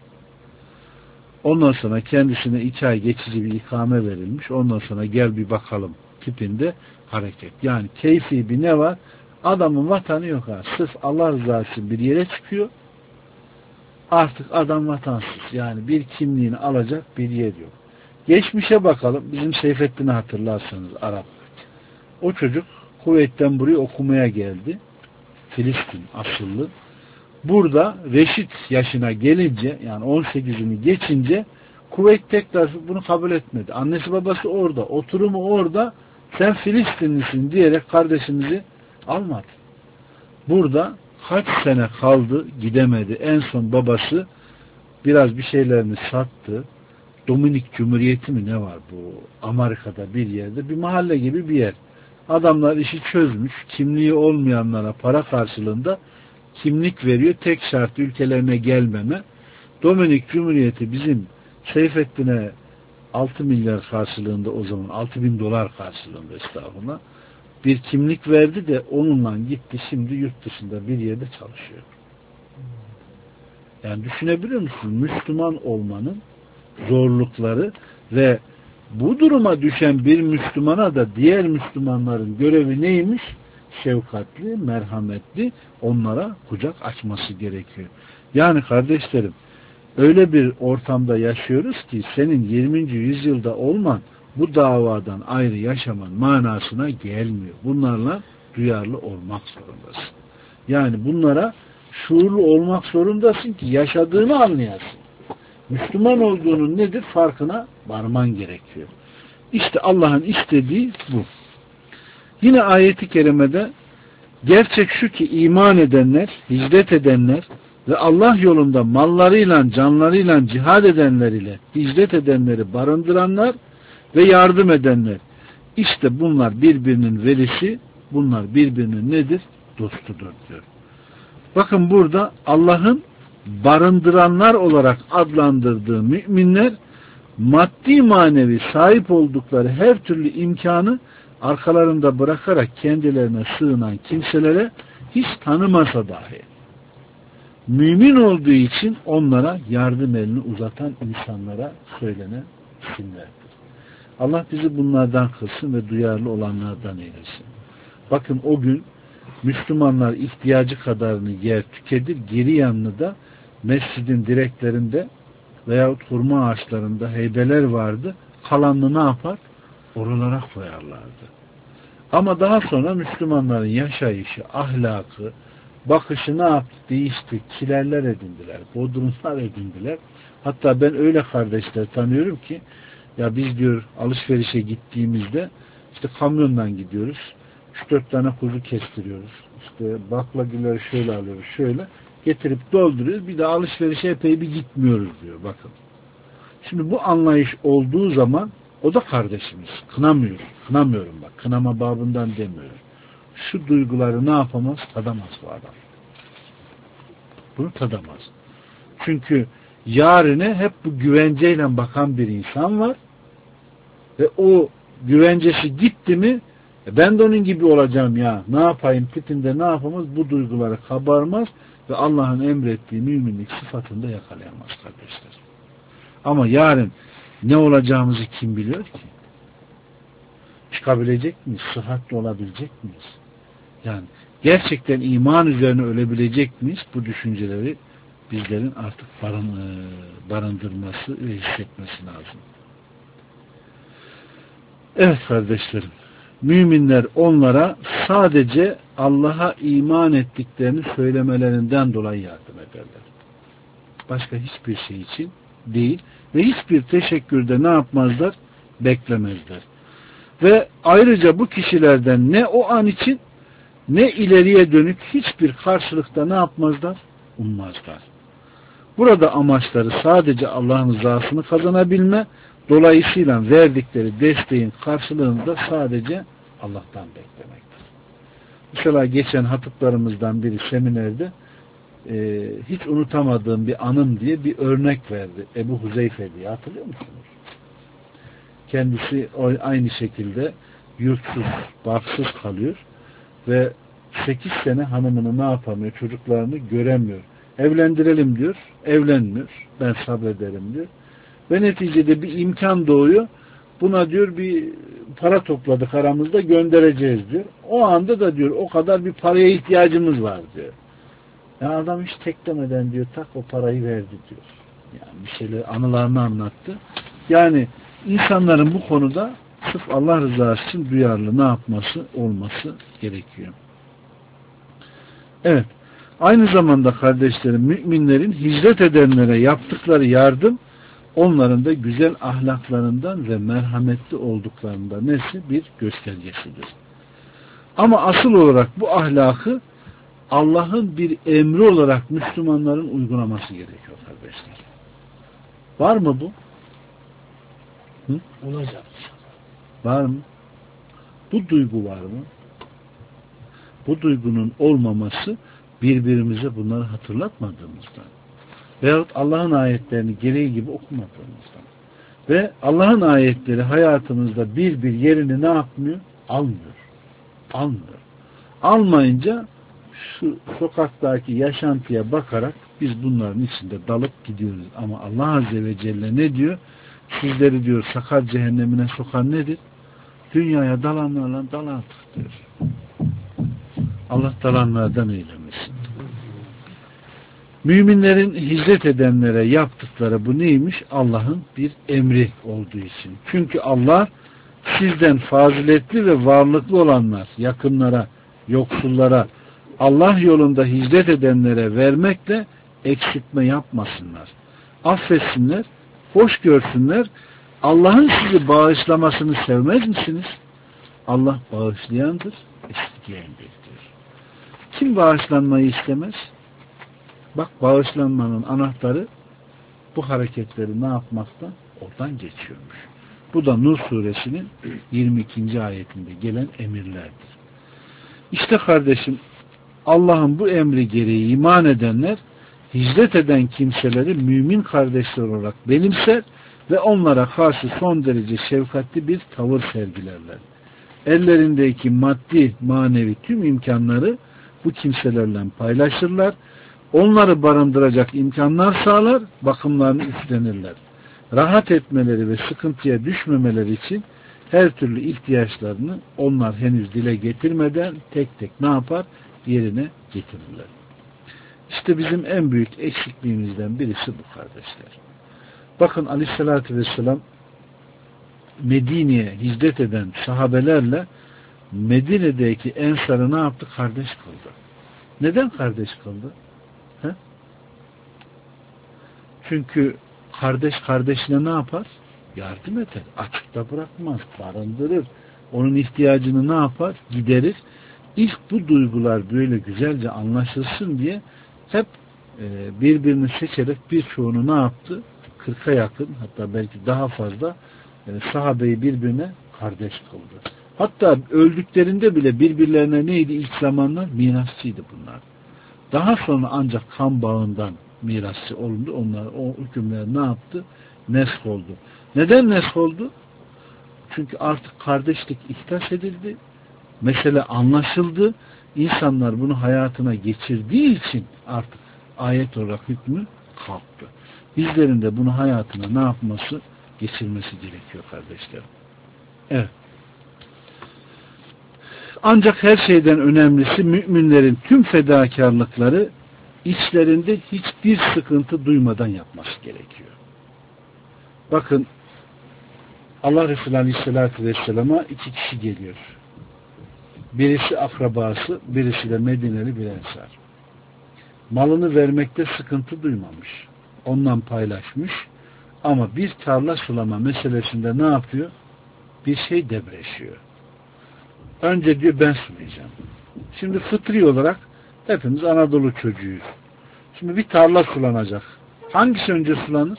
[SPEAKER 1] Ondan sonra kendisine 2 ay geçici bir ikame verilmiş. Ondan sonra gel bir bakalım tipinde hareket. Yani keyfi bir ne var? Adamın vatanı yok ha. Sırf Allah rızası için bir yere çıkıyor. Artık adam vatansız. Yani bir kimliğini alacak bir yer yok. Geçmişe bakalım. Bizim Seyfettin'i hatırlarsanız Arap. O çocuk Kuveyt'ten buraya okumaya geldi. Filistin asıllı. Burada reşit yaşına gelince yani 18'ini geçince Kuveyt tekrar bunu kabul etmedi. Annesi babası orada. Oturumu orada. Sen Filistinlisin diyerek kardeşimizi almadı. Burada kaç sene kaldı gidemedi. En son babası biraz bir şeylerini sattı. Dominik Cumhuriyeti mi ne var bu? Amerika'da bir yerde. Bir mahalle gibi bir yer. Adamlar işi çözmüş. Kimliği olmayanlara para karşılığında kimlik veriyor. Tek şart ülkelerine gelmeme. Dominik Cumhuriyeti bizim Seyfettin'e 6 milyar karşılığında o zaman 6.000 dolar karşılığında estağfurullah bir kimlik verdi de onunla gitti şimdi yurt dışında bir yerde çalışıyor. Yani düşünebiliyor musun? Müslüman olmanın zorlukları ve bu duruma düşen bir Müslümana da diğer Müslümanların görevi neymiş? Şefkatli, merhametli onlara kucak açması gerekiyor. Yani kardeşlerim öyle bir ortamda yaşıyoruz ki senin 20. yüzyılda olman bu davadan ayrı yaşaman manasına gelmiyor. Bunlarla duyarlı olmak zorundasın. Yani bunlara şuurlu olmak zorundasın ki yaşadığını anlayasın. Müslüman olduğunun nedir? Farkına varman gerekiyor. İşte Allah'ın istediği bu. Yine ayeti kerimede gerçek şu ki iman edenler, hicret edenler ve Allah yolunda mallarıyla, canlarıyla cihad edenler ile hicret edenleri barındıranlar ve yardım edenler. İşte bunlar birbirinin velisi, bunlar birbirinin nedir? Dostudur diyor. Bakın burada Allah'ın barındıranlar olarak adlandırdığı müminler maddi manevi sahip oldukları her türlü imkanı arkalarında bırakarak kendilerine sığınan kimselere hiç tanımasa dahi mümin olduğu için onlara yardım elini uzatan insanlara söylenen isimlerdir. Allah bizi bunlardan kılsın ve duyarlı olanlardan eylesin. Bakın o gün Müslümanlar ihtiyacı kadarını yer tüketir, geri yanını da mescidin direklerinde veyahut hurma ağaçlarında heybeler vardı. Kalanını ne yapar? Oralara koyarlardı. Ama daha sonra Müslümanların yaşayışı, ahlakı, bakışı ne yaptı? Değişti. Kilerler edindiler. Bodrumlar edindiler. Hatta ben öyle kardeşler tanıyorum ki ya biz diyor alışverişe gittiğimizde işte kamyondan gidiyoruz. 3-4 tane kuzu kestiriyoruz. işte baklagilleri şöyle alıyoruz, şöyle getirip dolduruyoruz. Bir de alışverişe epey bir gitmiyoruz diyor. Bakın. Şimdi bu anlayış olduğu zaman o da kardeşimiz. Kınamıyor. Kınamıyorum bak. Kınama babından demiyorum. Şu duyguları ne yapamaz? Tadamaz bu adam. Bunu tadamaz. Çünkü yarine hep bu güvenceyle bakan bir insan var. Ve o güvencesi gitti mi ben de onun gibi olacağım ya. Ne yapayım tipinde ne yapamaz? Bu duyguları kabarmaz ve Allah'ın emrettiği müminlik sıfatında yakalayamaz kardeşler. Ama yarın ne olacağımızı kim biliyor ki? Çıkabilecek miyiz? Sıhhatli olabilecek miyiz? Yani gerçekten iman üzerine ölebilecek miyiz? Bu düşünceleri bizlerin artık barındırması ve hissetmesi lazım. Evet kardeşlerim, müminler onlara sadece Allah'a iman ettiklerini söylemelerinden dolayı yardım ederler. Başka hiçbir şey için değil ve hiçbir teşekkürde ne yapmazlar? Beklemezler. Ve ayrıca bu kişilerden ne o an için ne ileriye dönük hiçbir karşılıkta ne yapmazlar? Ummazlar. Burada amaçları sadece Allah'ın rızasını kazanabilme, dolayısıyla verdikleri desteğin karşılığını da sadece Allah'tan beklemektir. Mesela geçen hatiplerimizden biri seminerde hiç unutamadığım bir anım diye bir örnek verdi. Ebu Huzeyfe diye, hatırlıyor musunuz? Kendisi aynı şekilde yurtsuz, barksız kalıyor ve 8 sene hanımını ne yapamıyor, çocuklarını göremiyor. Evlendirelim diyor, evlenmiyor. Ben sabrederim diyor. Ve neticede bir imkan doğuyor. Buna diyor bir para topladık aramızda, göndereceğiz diyor. O anda da diyor o kadar bir paraya ihtiyacımız var diyor. Ya adam hiç teklemeden diyor tak o parayı verdi diyor. Yani bir şeyler anılarını anlattı. Yani insanların bu konuda sırf Allah rızası için duyarlı ne yapması olması gerekiyor. Evet. Aynı zamanda kardeşlerim müminlerin hicret edenlere yaptıkları yardım onların da güzel ahlaklarından ve merhametli olduklarından nesi bir göstergesidir. Ama asıl olarak bu ahlakı Allah'ın bir emri olarak Müslümanların uygulaması gerekiyor kardeşler. Var mı bu? Hı?
[SPEAKER 2] Olacak.
[SPEAKER 1] Var mı? Bu duygu var mı? Bu duygunun olmaması birbirimize bunları hatırlatmadığımızdan veyahut Allah'ın ayetlerini gereği gibi okumadığımızdan ve Allah'ın ayetleri hayatımızda bir yerini ne yapmıyor? Almıyor. Almayınca şu sokaktaki yaşantıya bakarak biz bunların içinde dalıp gidiyoruz. Ama Allah Azze ve Celle ne diyor? Sizleri diyor sakar cehennemine sokan nedir? Dünyaya dalanlarla dalantık diyor. Allah dalanlardan eylemesin. Müminlerin hicret edenlere yaptıkları bu neymiş? Allah'ın bir emri olduğu için. Çünkü Allah sizden faziletli ve varlıklı olanlar, yakınlara, yoksullara, Allah yolunda hicret edenlere vermekle eksiltme yapmasınlar. Affetsinler, hoş görsünler. Allah'ın sizi bağışlamasını sevmez misiniz? Allah bağışlayandır, esirgeyendir diyor. Kim bağışlanmayı istemez? Bak bağışlanmanın anahtarı bu hareketleri ne yapmaktan? Oradan geçiyormuş. Bu da Nur suresinin 22. ayetinde gelen emirlerdir. İşte kardeşim Allah'ın bu emri gereği iman edenler hicret eden kimseleri mümin kardeşler olarak benimser ve onlara karşı son derece şefkatli bir tavır sergilerler. Ellerindeki maddi, manevi tüm imkanları bu kimselerle paylaşırlar. Onları barındıracak imkanlar sağlar, bakımlarını üstlenirler. Rahat etmeleri ve sıkıntıya düşmemeleri için her türlü ihtiyaçlarını onlar henüz dile getirmeden tek tek ne yapar? Yerine getirirler. İşte bizim en büyük eksikliğimizden birisi bu kardeşler. Bakın Aleyhisselatü Vesselam Medine'ye hicret eden sahabelerle Medine'deki Ensar'ı ne yaptı? Kardeş kıldı. Neden kardeş kıldı? He? Çünkü kardeş kardeşine ne yapar? Yardım eder. Açıkta bırakmaz. Barındırır. Onun ihtiyacını ne yapar? Giderir. İlk bu duygular böyle güzelce anlaşılsın diye hep birbirini seçerek birçoğunu ne yaptı? 40'a yakın, hatta belki daha fazla sahabeyi birbirine kardeş kıldı. Hatta öldüklerinde bile birbirlerine neydi ilk zamanlar? Mirasçıydı bunlar. Daha sonra ancak kan bağından mirasçı olundu. Onlar o hükümler ne yaptı? Nesk oldu. Neden nesk oldu? Çünkü artık kardeşlik ihdas edildi. Mesele anlaşıldı. İnsanlar bunu hayatına geçirdiği için artık ayet olarak hükmü kalktı. Bizlerin de bunu hayatına ne yapması? Geçirmesi gerekiyor kardeşlerim. Evet. Ancak her şeyden önemlisi müminlerin tüm fedakarlıkları içlerinde hiçbir sıkıntı duymadan yapması gerekiyor. Bakın Allah Resulü Aleyhisselatü Vesselam'a 2 kişi geliyor. Birisi akrabası, birisi de Medineli bir ensar. Malını vermekte sıkıntı duymamış. Ondan paylaşmış. Ama bir tarla sulama meselesinde ne yapıyor? Bir şey debreşiyor. Önce diyor ben sulayacağım. Şimdi fıtri olarak hepimiz Anadolu çocuğuyuz. Şimdi bir tarla sulanacak. Hangisi önce sulanır?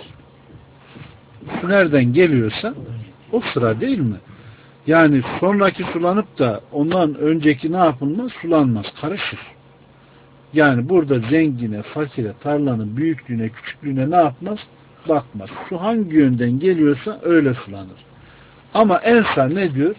[SPEAKER 1] Su nereden geliyorsa o sıra değil mi? Yani sonraki sulanıp da ondan önceki ne yapılmaz? Sulanmaz. Karışır. Yani burada zengine, fakire, tarlanın büyüklüğüne, küçüklüğüne ne yapmaz? Bakmaz. Su hangi yönden geliyorsa öyle sulanır. Ama ensar ne diyor?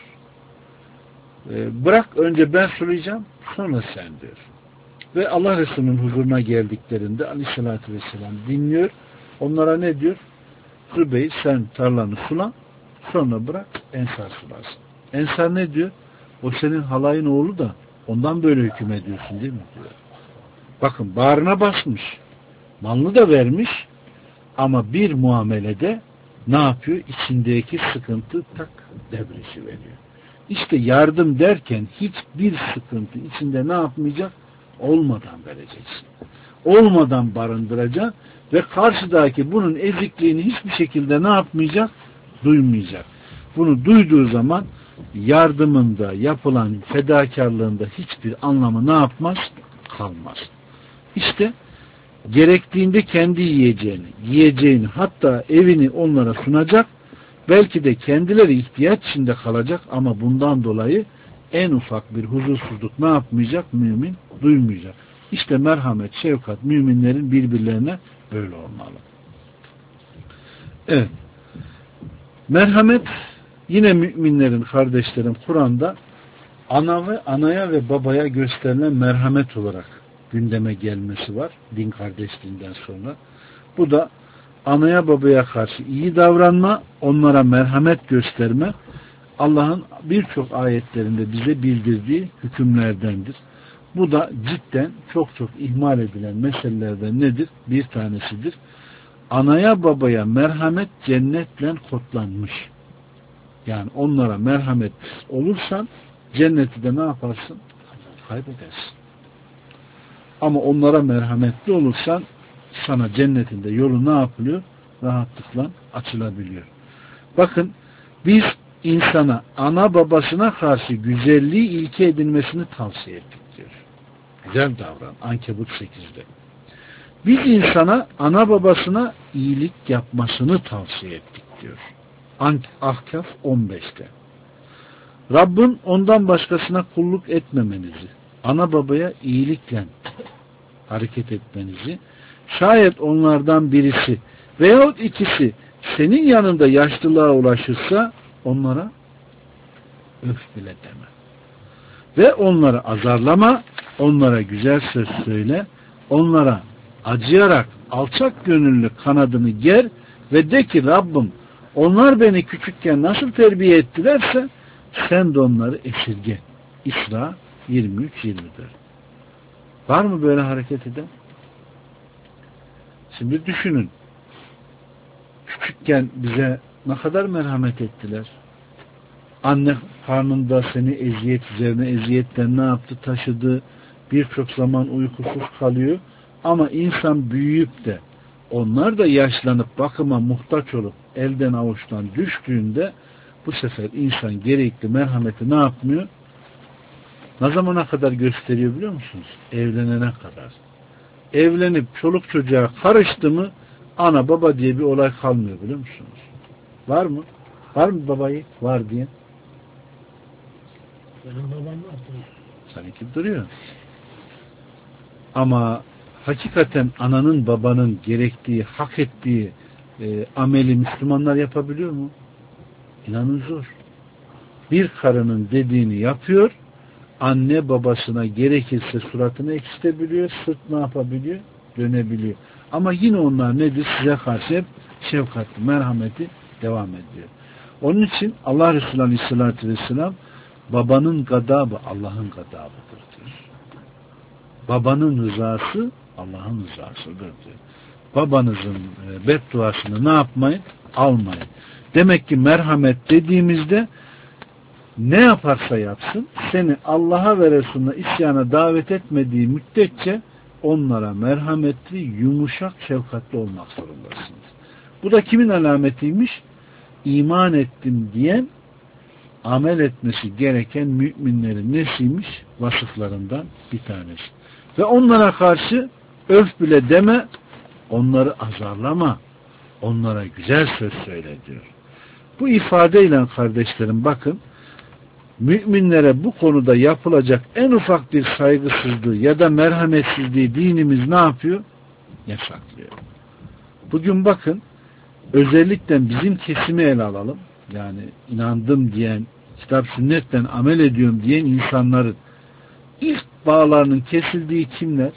[SPEAKER 1] Bırak önce ben sulayacağım, sonra sen diyor. Ve Allah Resulü'nün huzuruna geldiklerinde Aleyhisselatü Vesselam dinliyor. Onlara ne diyor? Zübeyir sen tarlanı sula, sonra bırak ensar sulasın. Ensar ne diyor? O senin halayın oğlu da ondan böyle hüküm ediyorsun değil mi? Diyor. Bakın bağrına basmış. Malını da vermiş ama bir muamelede ne yapıyor? İçindeki sıkıntı tak devresi veriyor. İşte yardım derken hiçbir sıkıntı içinde ne yapmayacak? Olmadan vereceksin. Olmadan barındıracak ve karşıdaki bunun ezikliğini hiçbir şekilde ne yapmayacak? Duymayacak. Bunu duyduğu zaman yardımında yapılan fedakarlığında hiçbir anlamı ne yapmaz? Kalmaz. İşte gerektiğinde kendi yiyeceğini hatta evini onlara sunacak. Belki de kendileri ihtiyaç içinde kalacak ama bundan dolayı en ufak bir huzursuzluk ne yapmayacak? Mümin duymayacak. İşte merhamet, şefkat müminlerin birbirlerine böyle olmalı. Evet. Merhamet yine müminlerin, kardeşlerin Kur'an'da anaya ve babaya gösterilen merhamet olarak gündeme gelmesi var. Din kardeşliğinden sonra. Bu da anaya babaya karşı iyi davranma, onlara merhamet gösterme, Allah'ın birçok ayetlerinde bize bildirdiği hükümlerdendir. Bu da cidden çok çok ihmal edilen meselelerden nedir? Bir tanesidir. Anaya babaya merhamet cennetle kodlanmış. Yani onlara merhamet olursan cenneti de ne yaparsın? Kaybedersin. Ama onlara merhametli olursan sana cennetinde yolu ne yapılıyor? Rahatlıkla açılabiliyor. Bakın biz insana ana babasına karşı güzelliği ilke edinmesini tavsiye ettik diyor. Güzel davran. Ankebut 8'de. Biz insana ana babasına iyilik yapmasını tavsiye ettik diyor. Ahkaf 15'te. Rabbin ondan başkasına kulluk etmemenizi, ana babaya iyilikle hareket etmenizi, şayet onlardan birisi veyahut ikisi senin yanında yaşlılığa ulaşırsa onlara öf bile deme. Ve onları azarlama, onlara güzel söz söyle, onlara acıyarak alçak gönüllü kanadını ger ve de ki Rabbim onlar beni küçükken nasıl terbiye ettilerse sen de onları esirge. İsra 23-24. Var mı böyle hareket eden? Şimdi düşünün. Küçükken bize ne kadar merhamet ettiler. Anne karnında seni eziyet üzerine eziyetten ne yaptı? Taşıdı. Birçok zaman uykusuz kalıyor. Ama insan büyüyüp de onlar da yaşlanıp bakıma muhtaç olup elden avuçtan düştüğünde bu sefer insan gerekli merhameti ne yapmıyor? Ne zamana kadar gösteriyor biliyor musunuz? Evlenene kadar. Evlenip çoluk çocuğa karıştı mı ana baba diye bir olay kalmıyor biliyor musunuz? Var mı? Var mı babayı? Var diye.
[SPEAKER 2] Benim babam var.
[SPEAKER 1] Sanki duruyor. Ama hakikaten ananın babanın gerektiği, hak ettiği ameli Müslümanlar yapabiliyor mu? İnanın zor. Bir karının dediğini yapıyor, anne babasına gerekirse suratını ekşitebiliyor, sırt ne yapabiliyor? Dönebiliyor. Ama yine onlar nedir? Size karşı hep şefkatli, merhameti devam ediyor. Onun için Allah Resulü Aleyhisselatü Vesselam babanın gadabı Allah'ın gadabıdır diyor. Babanın rızası Allah'ın rızasıdır diyor. Babanızın bedduasını ne yapmayın? Almayın. Demek ki merhamet dediğimizde ne yaparsa yapsın seni Allah'a ve Resulüne isyana davet etmediği müddetçe onlara merhametli, yumuşak, şefkatli olmak zorundasınız. Bu da kimin alametiymiş? İman ettim diyen, amel etmesi gereken müminlerin nesiymiş? Vasıflarından bir tanesi. Ve onlara karşı öf bile deme, onları azarlama, onlara güzel söz söyle diyor. Bu ifadeyle kardeşlerim bakın, müminlere bu konuda yapılacak en ufak bir saygısızlığı ya da merhametsizliği dinimiz ne yapıyor? Yasaklıyor. Bugün bakın, özellikle bizim kesimi ele alalım. Yani inandım diyen, kitap sünnetten amel ediyorum diyen insanların ilk bağlarının kesildiği kimler?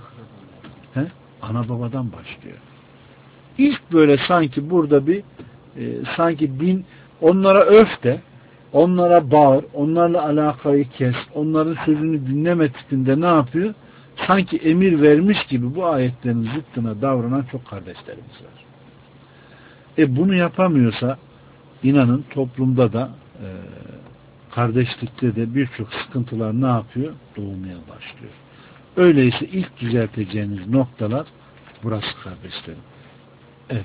[SPEAKER 1] Ana babadan başlıyor. İlk böyle sanki burada bir sanki din onlara öf de, onlara bağır, onlarla alakayı kes, onların sözünü dinleme tipinde ne yapıyor? Sanki emir vermiş gibi bu ayetlerin zıttına davranan çok kardeşlerimiz var. Bunu yapamıyorsa inanın toplumda da kardeşlikte de birçok sıkıntılar ne yapıyor? Doğmaya başlıyor. Öyleyse ilk düzelteceğiniz noktalar burası kardeşlerim. Evet.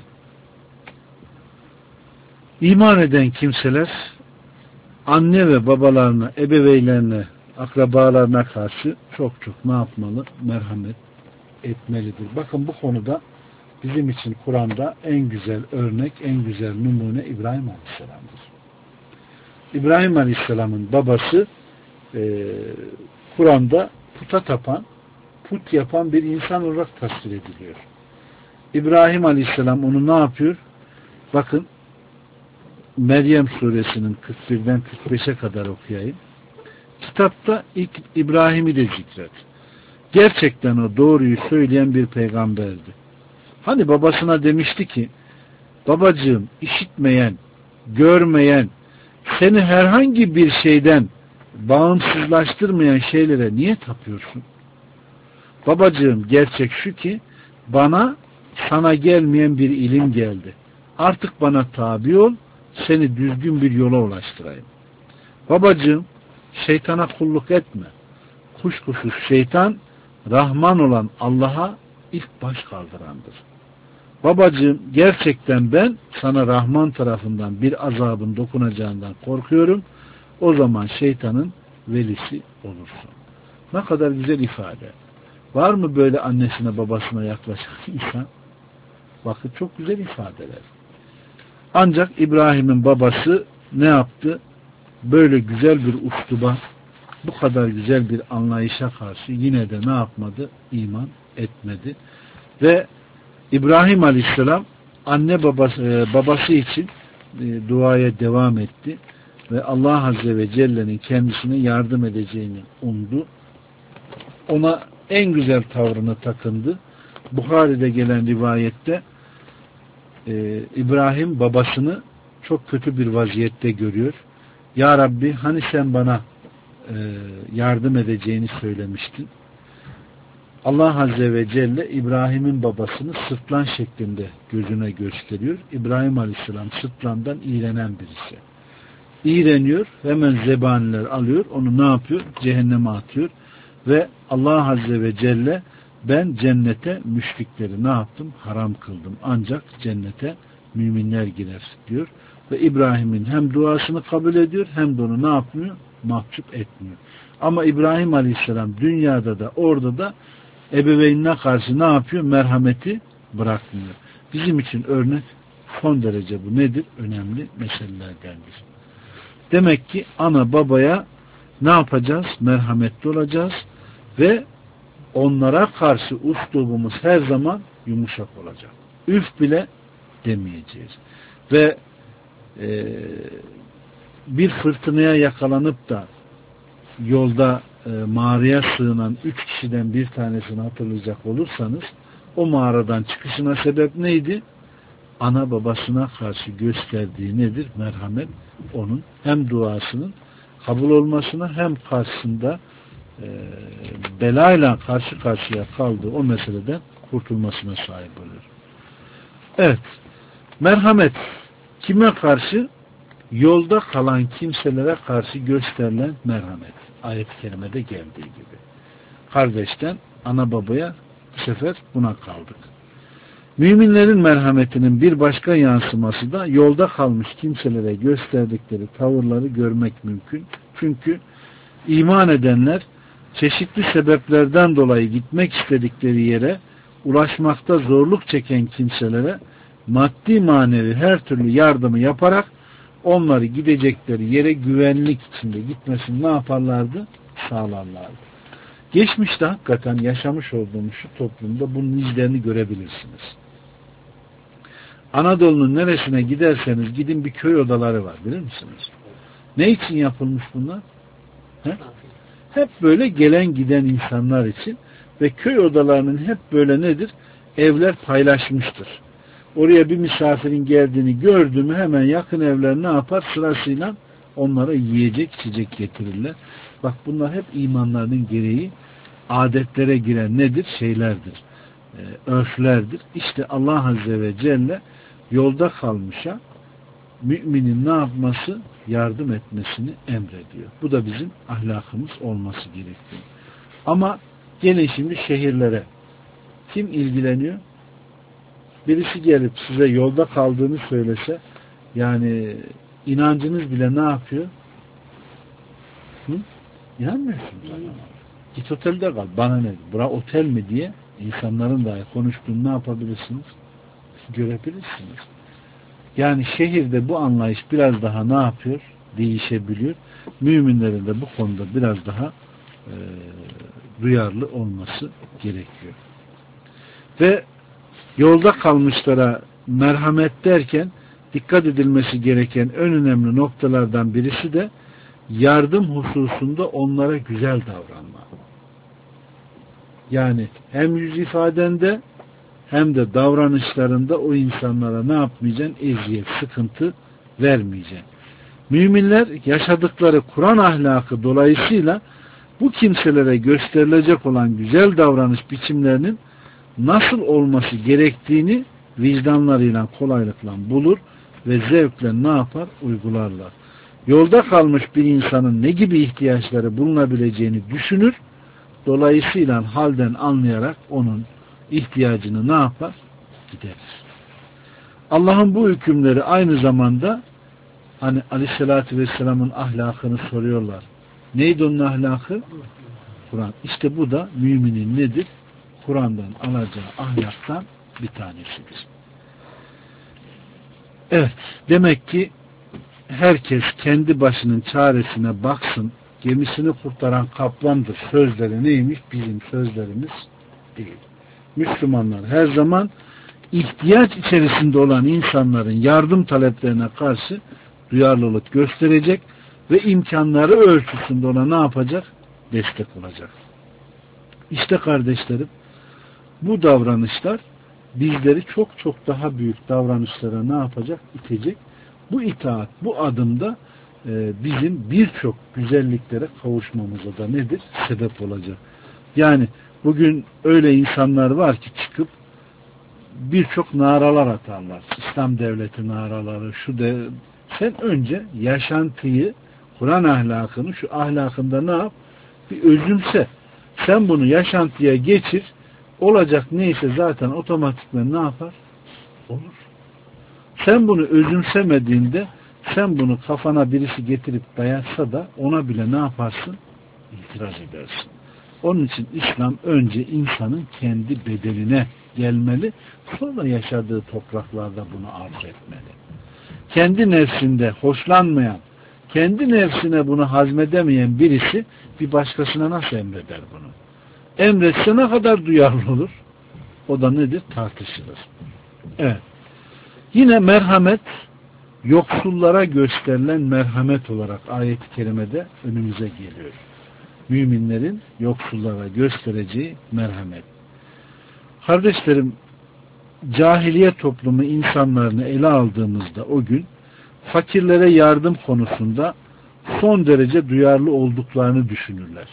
[SPEAKER 1] İman eden kimseler anne ve babalarına, ebeveynlerine, akrabalarına karşı çok ne yapmalı? Merhamet etmelidir. Bakın bu konuda bizim için Kur'an'da en güzel örnek, en güzel numune İbrahim Aleyhisselam'dır. İbrahim Aleyhisselam'ın babası Kur'an'da puta tapan, put yapan bir insan olarak tasvir ediliyor. İbrahim Aleyhisselam onu ne yapıyor? Bakın Meryem suresinin 41'den 45'e kadar okuyayım. Kitapta ilk İbrahim'i de zikret. Gerçekten o doğruyu söyleyen bir peygamberdi. Hani babasına demişti ki, babacığım işitmeyen, görmeyen, seni herhangi bir şeyden bağımsızlaştırmayan şeylere niye tapıyorsun? Babacığım gerçek şu ki, bana sana gelmeyen bir ilim geldi. Artık bana tabi ol, seni düzgün bir yola ulaştırayım. Babacığım, şeytana kulluk etme. Kuşkusuz şeytan, Rahman olan Allah'a ilk baş kaldırandır. Babacığım, gerçekten ben sana Rahman tarafından bir azabın dokunacağından korkuyorum. O zaman şeytanın velisi olursun. Ne kadar güzel ifade. Var mı böyle annesine babasına yaklaşan insan? Bakın çok güzel ifadeler. Ancak İbrahim'in babası ne yaptı? Böyle güzel bir usluba, bu kadar güzel bir anlayışa karşı yine de ne yapmadı? İman etmedi. Ve İbrahim Aleyhisselam anne babası için duaya devam etti. Ve Allah Azze ve Celle'nin kendisine yardım edeceğini umdu. Ona en güzel tavrını takındı. Buhari'de gelen rivayette İbrahim babasını çok kötü bir vaziyette görüyor. Ya Rabbi hani sen bana yardım edeceğini söylemiştin. Allah Azze ve Celle İbrahim'in babasını sırtlan şeklinde gözüne gösteriyor. İbrahim Aleyhisselam sırtlandan iğrenen birisi. İğreniyor, hemen zebaniler alıyor, onu ne yapıyor? Cehenneme atıyor. Ve Allah Azze ve Celle ben cennete müşrikleri ne yaptım? Haram kıldım. Ancak cennete müminler girer diyor. Ve İbrahim'in hem duasını kabul ediyor hem de onu ne yapmıyor? mahcup etmiyor. Ama İbrahim Aleyhisselam dünyada da orada da ebeveynine karşı ne yapıyor? Merhameti bırakmıyor. Bizim için örnek son derece bu nedir? Önemli meselelerdendir. Demek ki ana babaya ne yapacağız? Merhametli olacağız ve onlara karşı üslubumuz her zaman yumuşak olacak. Üf bile demeyeceğiz. Ve bir fırtınaya yakalanıp da yolda mağaraya sığınan 3 kişiden bir tanesini hatırlayacak olursanız o mağaradan çıkışına sebep neydi? Ana babasına karşı gösterdiği nedir? Merhamet. Onun hem duasının kabul olmasına hem karşısında belayla karşı karşıya kaldığı o meseleden kurtulmasına sahip olur. Evet. Merhamet kime karşı? Yolda kalan kimselere karşı gösterilen merhamet. Ayet-i kerimede geldiği gibi. Kardeşten ana babaya bu sefer buna kaldık. Müminlerin merhametinin bir başka yansıması da yolda kalmış kimselere gösterdikleri tavırları görmek mümkün. Çünkü iman edenler çeşitli sebeplerden dolayı gitmek istedikleri yere ulaşmakta zorluk çeken kimselere maddi manevi her türlü yardımı yaparak onları gidecekleri yere güvenlik içinde gitmesini ne yaparlardı? Sağlarlardı. Geçmişte hakikaten yaşamış olduğumuz şu toplumda bunun izlerini görebilirsiniz. Anadolu'nun neresine giderseniz gidin bir köy odaları var, bilir misiniz? Ne için yapılmış bunlar? He? Hep böyle gelen giden insanlar için ve köy odalarının hep böyle nedir? Evler paylaşmıştır. Oraya bir misafirin geldiğini gördü mü hemen yakın evler ne yapar? Sırasıyla onlara yiyecek, içecek getirirler. Bak bunlar hep imanlarının gereği adetlere giren nedir? Şeylerdir. Örflerdir. İşte Allah Azze ve Celle yolda kalmışa müminin ne yapması? Yardım etmesini emrediyor. Bu da bizim ahlakımız olması gerekiyor. Ama gelin şimdi şehirlere. Kim ilgileniyor? Birisi gelip size yolda kaldığını söylese yani inancınız bile ne yapıyor? İnanmıyorsunuz. Git otelde kal. Bana ne? Bura otel mi diye insanların dahi konuştuğunu ne yapabilirsiniz? Görebilirsiniz. Yani şehirde bu anlayış biraz daha ne yapıyor? Değişebiliyor. Müminlerin de bu konuda biraz daha duyarlı olması gerekiyor. Ve yolda kalmışlara merhamet derken dikkat edilmesi gereken en önemli noktalardan birisi de yardım hususunda onlara güzel davranma. Yani hem yüz ifadende hem de davranışlarında o insanlara ne yapmayacaksın? Eziyet, sıkıntı vermeyeceksin. Müminler yaşadıkları Kur'an ahlakı dolayısıyla bu kimselere gösterilecek olan güzel davranış biçimlerinin nasıl olması gerektiğini vicdanlarıyla kolaylıkla bulur ve zevkle ne yapar? Uygularlar. Yolda kalmış bir insanın ne gibi ihtiyaçları bulunabileceğini düşünür. Dolayısıyla halden anlayarak onun ihtiyacını ne yapar? Giderir. Allah'ın bu hükümleri aynı zamanda hani Aleyhisselatü Vesselam'ın ahlakını soruyorlar. Neydi onun ahlakı? Kur'an. İşte bu da müminin nedir? Kur'an'dan alacağı ahlaktan bir tanesidir. Evet. Demek ki herkes kendi başının çaresine baksın. Gemisini kurtaran kaplandır. Sözleri neymiş? Bizim sözlerimiz değil. Müslümanlar her zaman ihtiyaç içerisinde olan insanların yardım taleplerine karşı duyarlılık gösterecek ve imkanları ölçüsünde ona ne yapacak? Destek olacak. İşte kardeşlerim, bu davranışlar bizleri çok çok daha büyük davranışlara ne yapacak? İtecek. Bu itaat, bu adımda bizim birçok güzelliklere kavuşmamıza da nedir? Sebep olacak. Yani bugün öyle insanlar var ki çıkıp birçok naralar atarlar. İslam devleti naraları, şu de. Sen önce yaşantıyı, Kur'an ahlakını, şu ahlakında ne yap? Bir özümse. Sen bunu yaşantıya geçir. Olacak neyse zaten otomatikman ne yapar? Olur. Sen bunu özümsemediğinde Sen bunu kafana birisi getirip dayatsa da ona bile ne yaparsın? İtiraz edersin. Onun için İslam önce insanın kendi bedeline gelmeli, sonra yaşadığı topraklarda bunu arz etmeli. Kendi nefsinde hoşlanmayan, kendi nefsine bunu hazmedemeyen birisi bir başkasına nasıl emreder bunu? Emretse ne kadar duyarlı olur? O da nedir? Tartışılır. Evet. Yine merhamet, yoksullara gösterilen merhamet olarak ayet-i kerimede önümüze geliyor. Müminlerin yoksullara göstereceği merhamet. Kardeşlerim, cahiliye toplumu insanlarını ele aldığımızda o gün fakirlere yardım konusunda son derece duyarlı olduklarını düşünürler.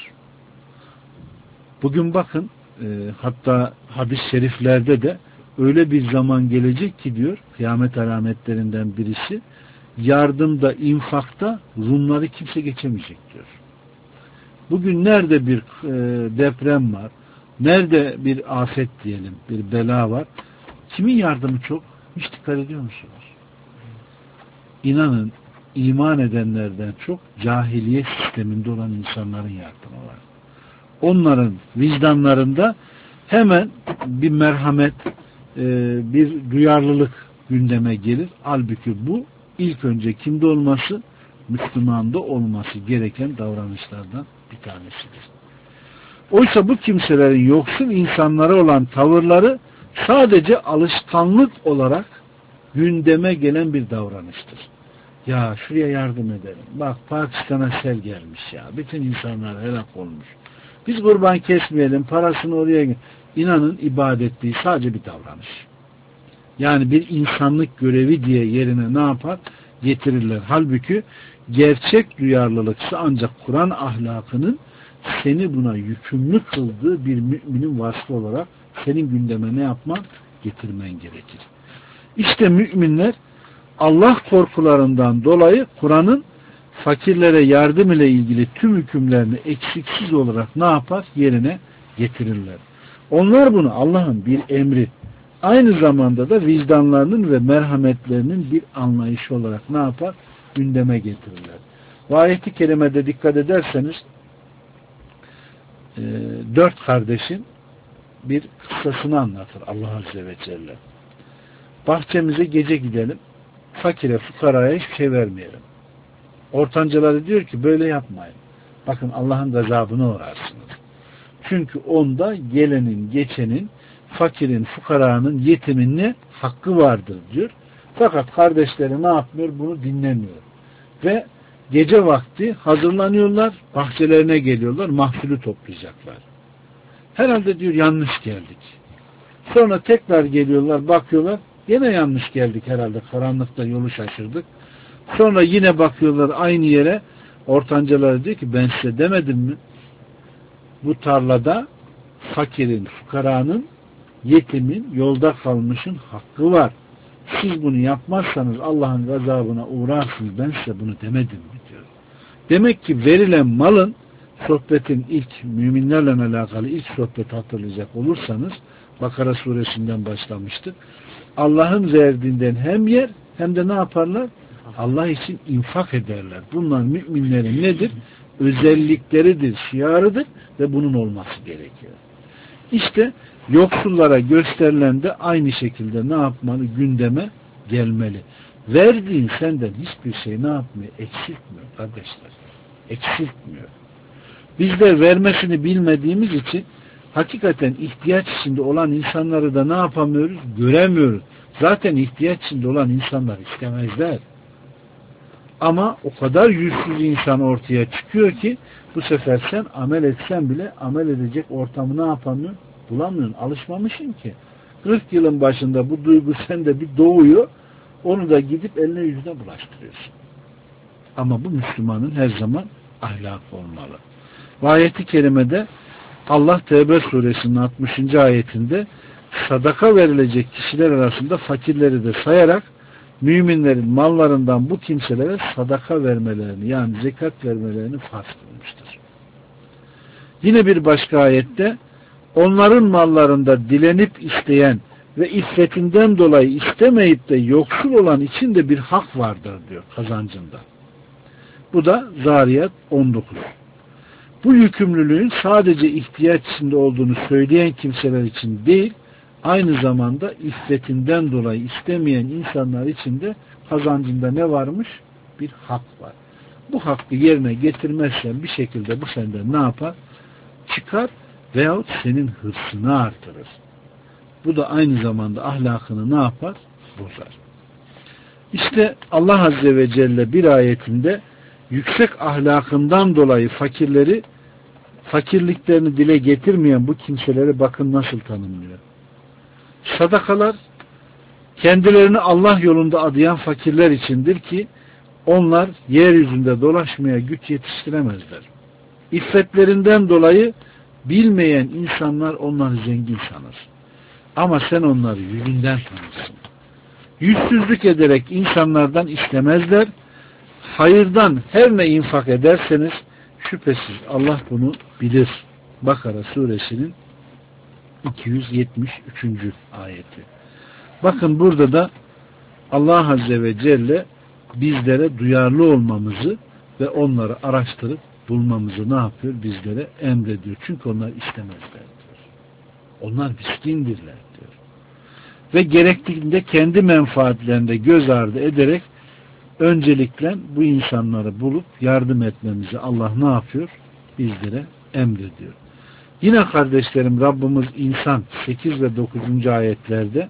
[SPEAKER 1] Bugün bakın hatta hadis-i şeriflerde de öyle bir zaman gelecek ki diyor, kıyamet alametlerinden birisi, yardımda, infakta Rumları kimse geçemeyecek diyor. Bugün nerede bir deprem var, nerede bir afet diyelim, bir bela var, kimin yardımı çok? Hiç dikkat ediyor musunuz? İnanın, iman edenlerden çok cahiliye sisteminde olan insanların yardımı var. Onların vicdanlarında hemen bir merhamet, bir duyarlılık gündeme gelir. Halbuki bu ilk önce kimde olması? Müslümanda olması gereken davranışlardan bir tanesidir. Oysa bu kimselerin yoksul insanlara olan tavırları sadece alışkanlık olarak gündeme gelen bir davranıştır. Ya şuraya yardım edelim. Bak Pakistan'a sel gelmiş ya. Bütün insanlar helak olmuş. Biz kurban kesmeyelim, parasını oraya... İnanın ibadet değil, sadece bir davranış. Yani bir insanlık görevi diye yerine ne yapar? Getirirler. Halbuki gerçek duyarlılıksa ancak Kur'an ahlakının seni buna yükümlü kıldığı bir müminin vasfı olarak senin gündeme ne yapman? Getirmen gerekir. İşte müminler Allah korkularından dolayı Kur'an'ın fakirlere yardım ile ilgili tüm hükümlerini eksiksiz olarak ne yapar? Yerine getirirler. Onlar bunu Allah'ın bir emri, aynı zamanda da vicdanlarının ve merhametlerinin bir anlayışı olarak ne yapar? Gündeme getirirler. Bu ayet-i kerimede dikkat ederseniz 4 kardeşin bir kıssasını anlatır Allah Azze ve Celle. Bahçemize gece gidelim, fakire, fukaraya hiçbir şey vermeyelim. Ortancaları diyor ki böyle yapmayın. Bakın Allah'ın gazabına uğrarsınız. Çünkü onda gelenin, geçenin, fakirin, fukaranın, yetimin ne? Hakkı vardır diyor. Fakat kardeşleri ne yapmıyor? Bunu dinlemiyor. Ve gece vakti hazırlanıyorlar, bahçelerine geliyorlar, mahsulü toplayacaklar. Herhalde diyor yanlış geldik. Sonra tekrar geliyorlar, bakıyorlar, yine yanlış geldik herhalde, karanlıkta yolu şaşırdık. Sonra yine bakıyorlar aynı yere, ortancaları diyor ki ben size demedim mi? Bu tarlada fakirin, fukaranın, yetimin, yolda kalmışın hakkı var. Siz bunu yapmazsanız Allah'ın gazabına uğrarsınız. Ben size bunu demedim mi diyor. Demek ki verilen malın, sohbetin ilk müminlerle alakalı ilk sohbeti hatırlayacak olursanız Bakara suresinden başlamıştık. Allah'ın verdiğinden hem yer hem de ne yaparlar? Allah için infak ederler. Bunlar müminlerin nedir? Özellikleridir, şiarıdır ve bunun olması gerekiyor. İşte yoksullara gösterilen de aynı şekilde ne yapmalı? Gündeme gelmeli. Verdiğin senden hiçbir şey ne yapmıyor? Eksiltmiyor kardeşler. Eksiltmiyor. Bizler vermesini bilmediğimiz için hakikaten ihtiyaç içinde olan insanları da ne yapamıyoruz? Göremiyoruz. Zaten ihtiyaç içinde olan insanlar istemezler. Ama o kadar yüzsüz insan ortaya çıkıyor ki bu sefer sen amel etsen bile amel edecek ortamı ne yapamıyorsun? Bulamıyorsun. Alışmamışsın ki. 40 yılın başında bu duygu sende bir doğuyor. Onu da gidip eline yüzüne bulaştırıyorsun. Ama bu Müslümanın her zaman ahlakı olmalı. Ve ayet-i kerimede Allah Tevbe suresinin 60. ayetinde sadaka verilecek kişiler arasında fakirleri de sayarak müminlerin mallarından bu kimselere sadaka vermelerini yani zekat vermelerini farz kılmıştır. Yine bir başka ayette onların mallarında dilenip isteyen ve iffetinden dolayı istemeyip de yoksul olan için de bir hak vardır diyor kazancında. Bu da Zariyat 19. Bu yükümlülüğün sadece ihtiyaç içinde olduğunu söyleyen kimseler için değil, aynı zamanda iffetinden dolayı istemeyen insanlar için de kazancında ne varmış? Bir hak var. Bu hakkı yerine getirmezsen bir şekilde bu senden ne yapar? Çıkar veyahut senin hırsını artırır. Bu da aynı zamanda ahlakını ne yapar? Bozar. İşte Allah Azze ve Celle bir ayetinde yüksek ahlakından dolayı fakirliklerini dile getirmeyen bu kimseleri bakın nasıl tanımlıyor. Sadakalar kendilerini Allah yolunda adayan fakirler içindir ki onlar yeryüzünde dolaşmaya güç yetiştiremezler. İffetlerinden dolayı bilmeyen insanlar onları zengin sanır. Ama sen onları yüzünden tanırsın. Yüzsüzlük ederek insanlardan istemezler. Hayırdan her ne infak ederseniz şüphesiz Allah bunu bilir. Bakara suresinin 273. ayeti. Bakın burada da Allah Azze ve Celle bizlere duyarlı olmamızı ve onları araştırıp bulmamızı ne yapıyor? Bizlere emrediyor. Çünkü onlar istemezler diyor. Onlar miskindirler diyor. Ve gerektiğinde kendi menfaatlerinde göz ardı ederek öncelikle bu insanları bulup yardım etmemizi Allah ne yapıyor? Bizlere emrediyor. Yine kardeşlerim Rabbimiz İnsan 8 ve 9. ayetlerde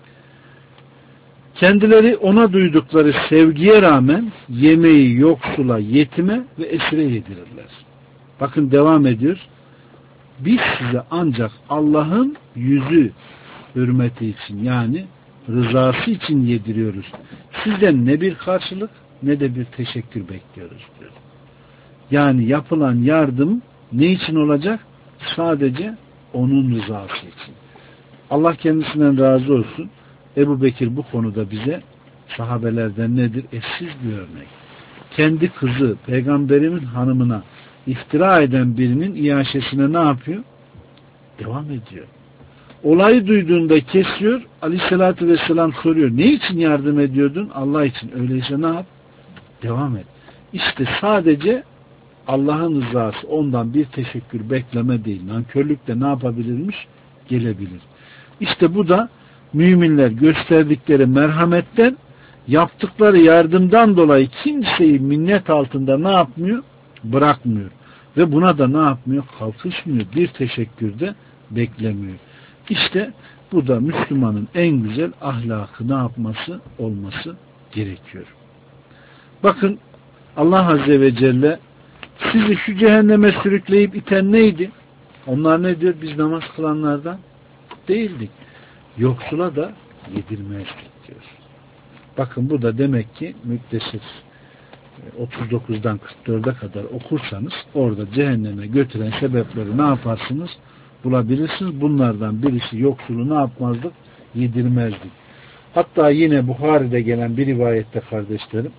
[SPEAKER 1] kendileri ona duydukları sevgiye rağmen yemeği yoksula, yetime ve esire yedirirler. Bakın devam ediyor. Biz size ancak Allah'ın yüzü hürmeti için yani rızası için yediriyoruz. Sizden ne bir karşılık ne de bir teşekkür bekliyoruz diyor. Yani yapılan yardım ne için olacak? Sadece onun rızası için. Allah kendisinden razı olsun. Ebu Bekir bu konuda bize sahabelerden nedir? Eşsiz bir örnek. Kendi kızı peygamberimin hanımına iftira eden birinin iaşesine ne yapıyor? Devam ediyor. Olayı duyduğunda kesiyor. Aleyhissalatü vesselam soruyor. Ne için yardım ediyordun? Allah için. Öyleyse ne yap? Devam et. İşte sadece Allah'ın rızası ondan bir teşekkür bekleme değil. Nankörlük de ne yapabilirmiş? Gelebilir. İşte bu da müminler gösterdikleri merhametten yaptıkları yardımdan dolayı kimseyi minnet altında ne yapmıyor? Bırakmıyor. Ve buna da ne yapmıyor? Kalkışmıyor. Bir teşekkür de beklemiyor. İşte bu da Müslümanın en güzel ahlakı ne yapması? Olması gerekiyor. Bakın Allah Azze ve Celle sizi şu cehenneme sürükleyip iten neydi? Onlar ne diyor? Biz namaz kılanlardan değildik. Yoksula da yedirmezdik diyor. Bakın bu da demek ki Müddessir 39'dan 44'e kadar okursanız orada cehenneme götüren sebepleri ne yaparsınız? Bulabilirsiniz. Bunlardan birisi yoksulu ne yapmazdık? Yedirmezdik. Hatta yine Buhari'de gelen bir rivayette kardeşlerim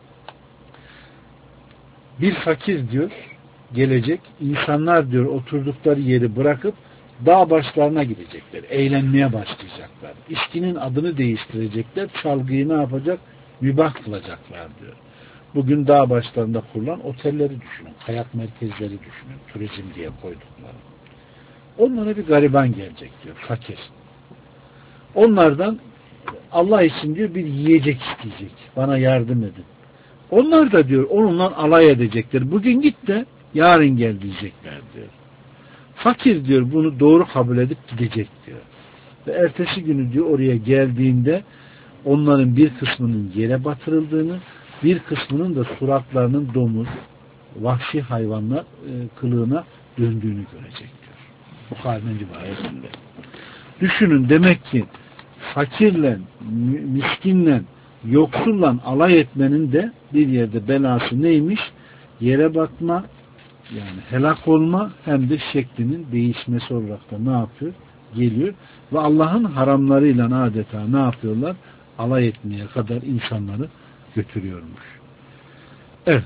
[SPEAKER 1] bir fakir diyor gelecek. İnsanlar diyor oturdukları yeri bırakıp dağ başlarına gidecekler. Eğlenmeye başlayacaklar. İçkinin adını değiştirecekler. Çalgıyı ne yapacak? Mübah kılacaklar diyor. Bugün dağ başlarında kurulan otelleri düşünün. Kayak merkezleri düşünün. Turizm diye koydukları. Onlara bir gariban gelecek diyor. Fakir. Onlardan Allah için diyor bir yiyecek isteyecek. Bana yardım edin. Onlar da diyor onunla alay edecekler. Bugün git de yarın gel diyecekler diyor. Fakir diyor bunu doğru kabul edip gidecek diyor. Ve ertesi günü diyor oraya geldiğinde onların bir kısmının yere batırıldığını, bir kısmının da suratlarının domuz, vahşi hayvanlar kılığına döndüğünü görecek diyor. Bukhari'nin rivayetinde. Düşünün demek ki fakirle, miskinle, yoksulla alay etmenin de bir yerde belası neymiş? Yere batma, yani helak olma hem de şeklinin değişmesi olarak da ne yapıyor? Geliyor. Ve Allah'ın haramlarıyla adeta ne yapıyorlar? Alay etmeye kadar insanları götürüyormuş. Evet.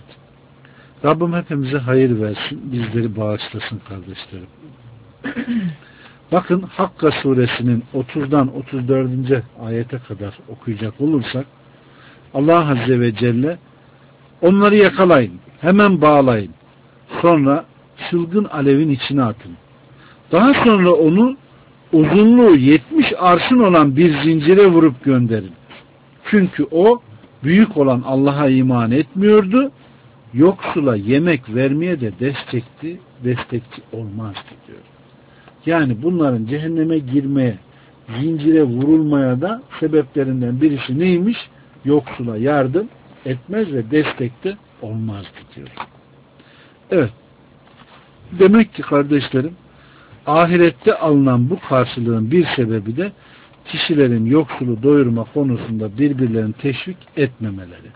[SPEAKER 1] Rabbim hepimize hayır versin. Bizleri bağışlasın kardeşlerim. Bakın Hakka suresinin 30'dan 34. ayete kadar okuyacak olursak Allah Azze ve Celle onları yakalayın, hemen bağlayın. Sonra çılgın alevin içine atın. Daha sonra onu uzunluğu 70 arşın olan bir zincire vurup gönderin. Çünkü o büyük olan Allah'a iman etmiyordu. Yoksula yemek vermeye de destekçi olmazdı diyor. Yani bunların cehenneme girmeye, zincire vurulmaya da sebeplerinden birisi neymiş? Yoksula yardım etmez ve destekte olmazdı diyor. Evet. Demek ki kardeşlerim, ahirette alınan bu karşılığın bir sebebi de kişilerin yoksulu doyurma konusunda birbirlerini teşvik etmemeleri.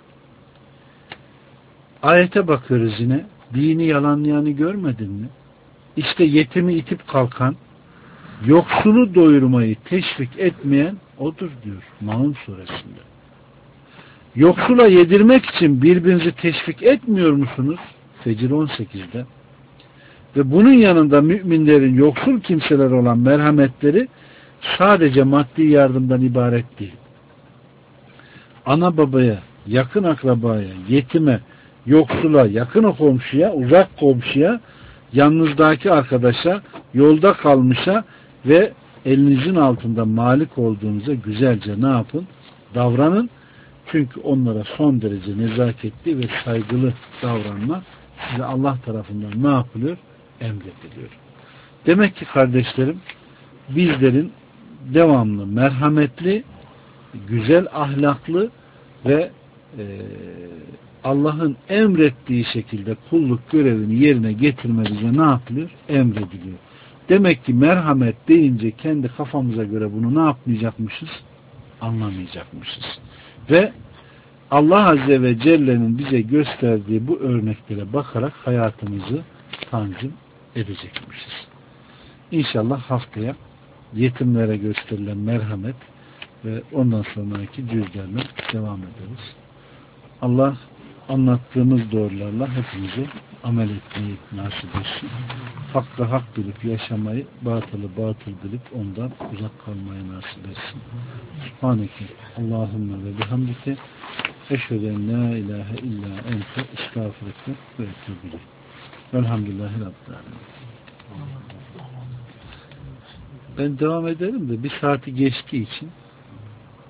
[SPEAKER 1] Ayete bakıyoruz yine. Dini yalanlayanı görmedin mi? İşte yetimi itip kalkan, yoksulu doyurmayı teşvik etmeyen odur diyor Maun suresinde. Yoksula yedirmek için birbirinizi teşvik etmiyor musunuz? Fecir 18'de. Ve bunun yanında müminlerin yoksul kimseler olan merhametleri sadece maddi yardımdan ibaret değil. Ana babaya, yakın akrabaya, yetime, yoksula, yakın komşuya, uzak komşuya, yanınızdaki arkadaşa, yolda kalmışa ve elinizin altında malik olduğunuza güzelce ne yapın? Davranın. Çünkü onlara son derece nezaketli ve saygılı davranmak size Allah tarafından ne yapılıyor? Emrediliyor. Demek ki kardeşlerim, bizlerin devamlı merhametli, güzel ahlaklı ve Allah'ın emrettiği şekilde kulluk görevini yerine getirmemize ne yapılıyor? Emrediliyor. Demek ki merhamet deyince kendi kafamıza göre bunu ne yapmayacakmışız? Anlamayacakmışız. Ve Allah Azze ve Celle'nin bize gösterdiği bu örneklere bakarak hayatımızı tanzim edecekmişiz. İnşallah haftaya yetimlere gösterilen merhamet ve ondan sonraki cüzlerine devam ederiz. Allah anlattığımız doğrularla hepimize amel etmeyi nasip etsin. Hakkı hak bilip yaşamayı, batılı batıl bilip ondan uzak kalmayı nasip etsin. Subhaneke Allahümme ve bihamdike eşhedü en la ilahe illa ente estağfirüke ve etûbü ileyk. Velhamdülillahi Rabbil alemin. Ben devam ederim de bir saati geçtiği için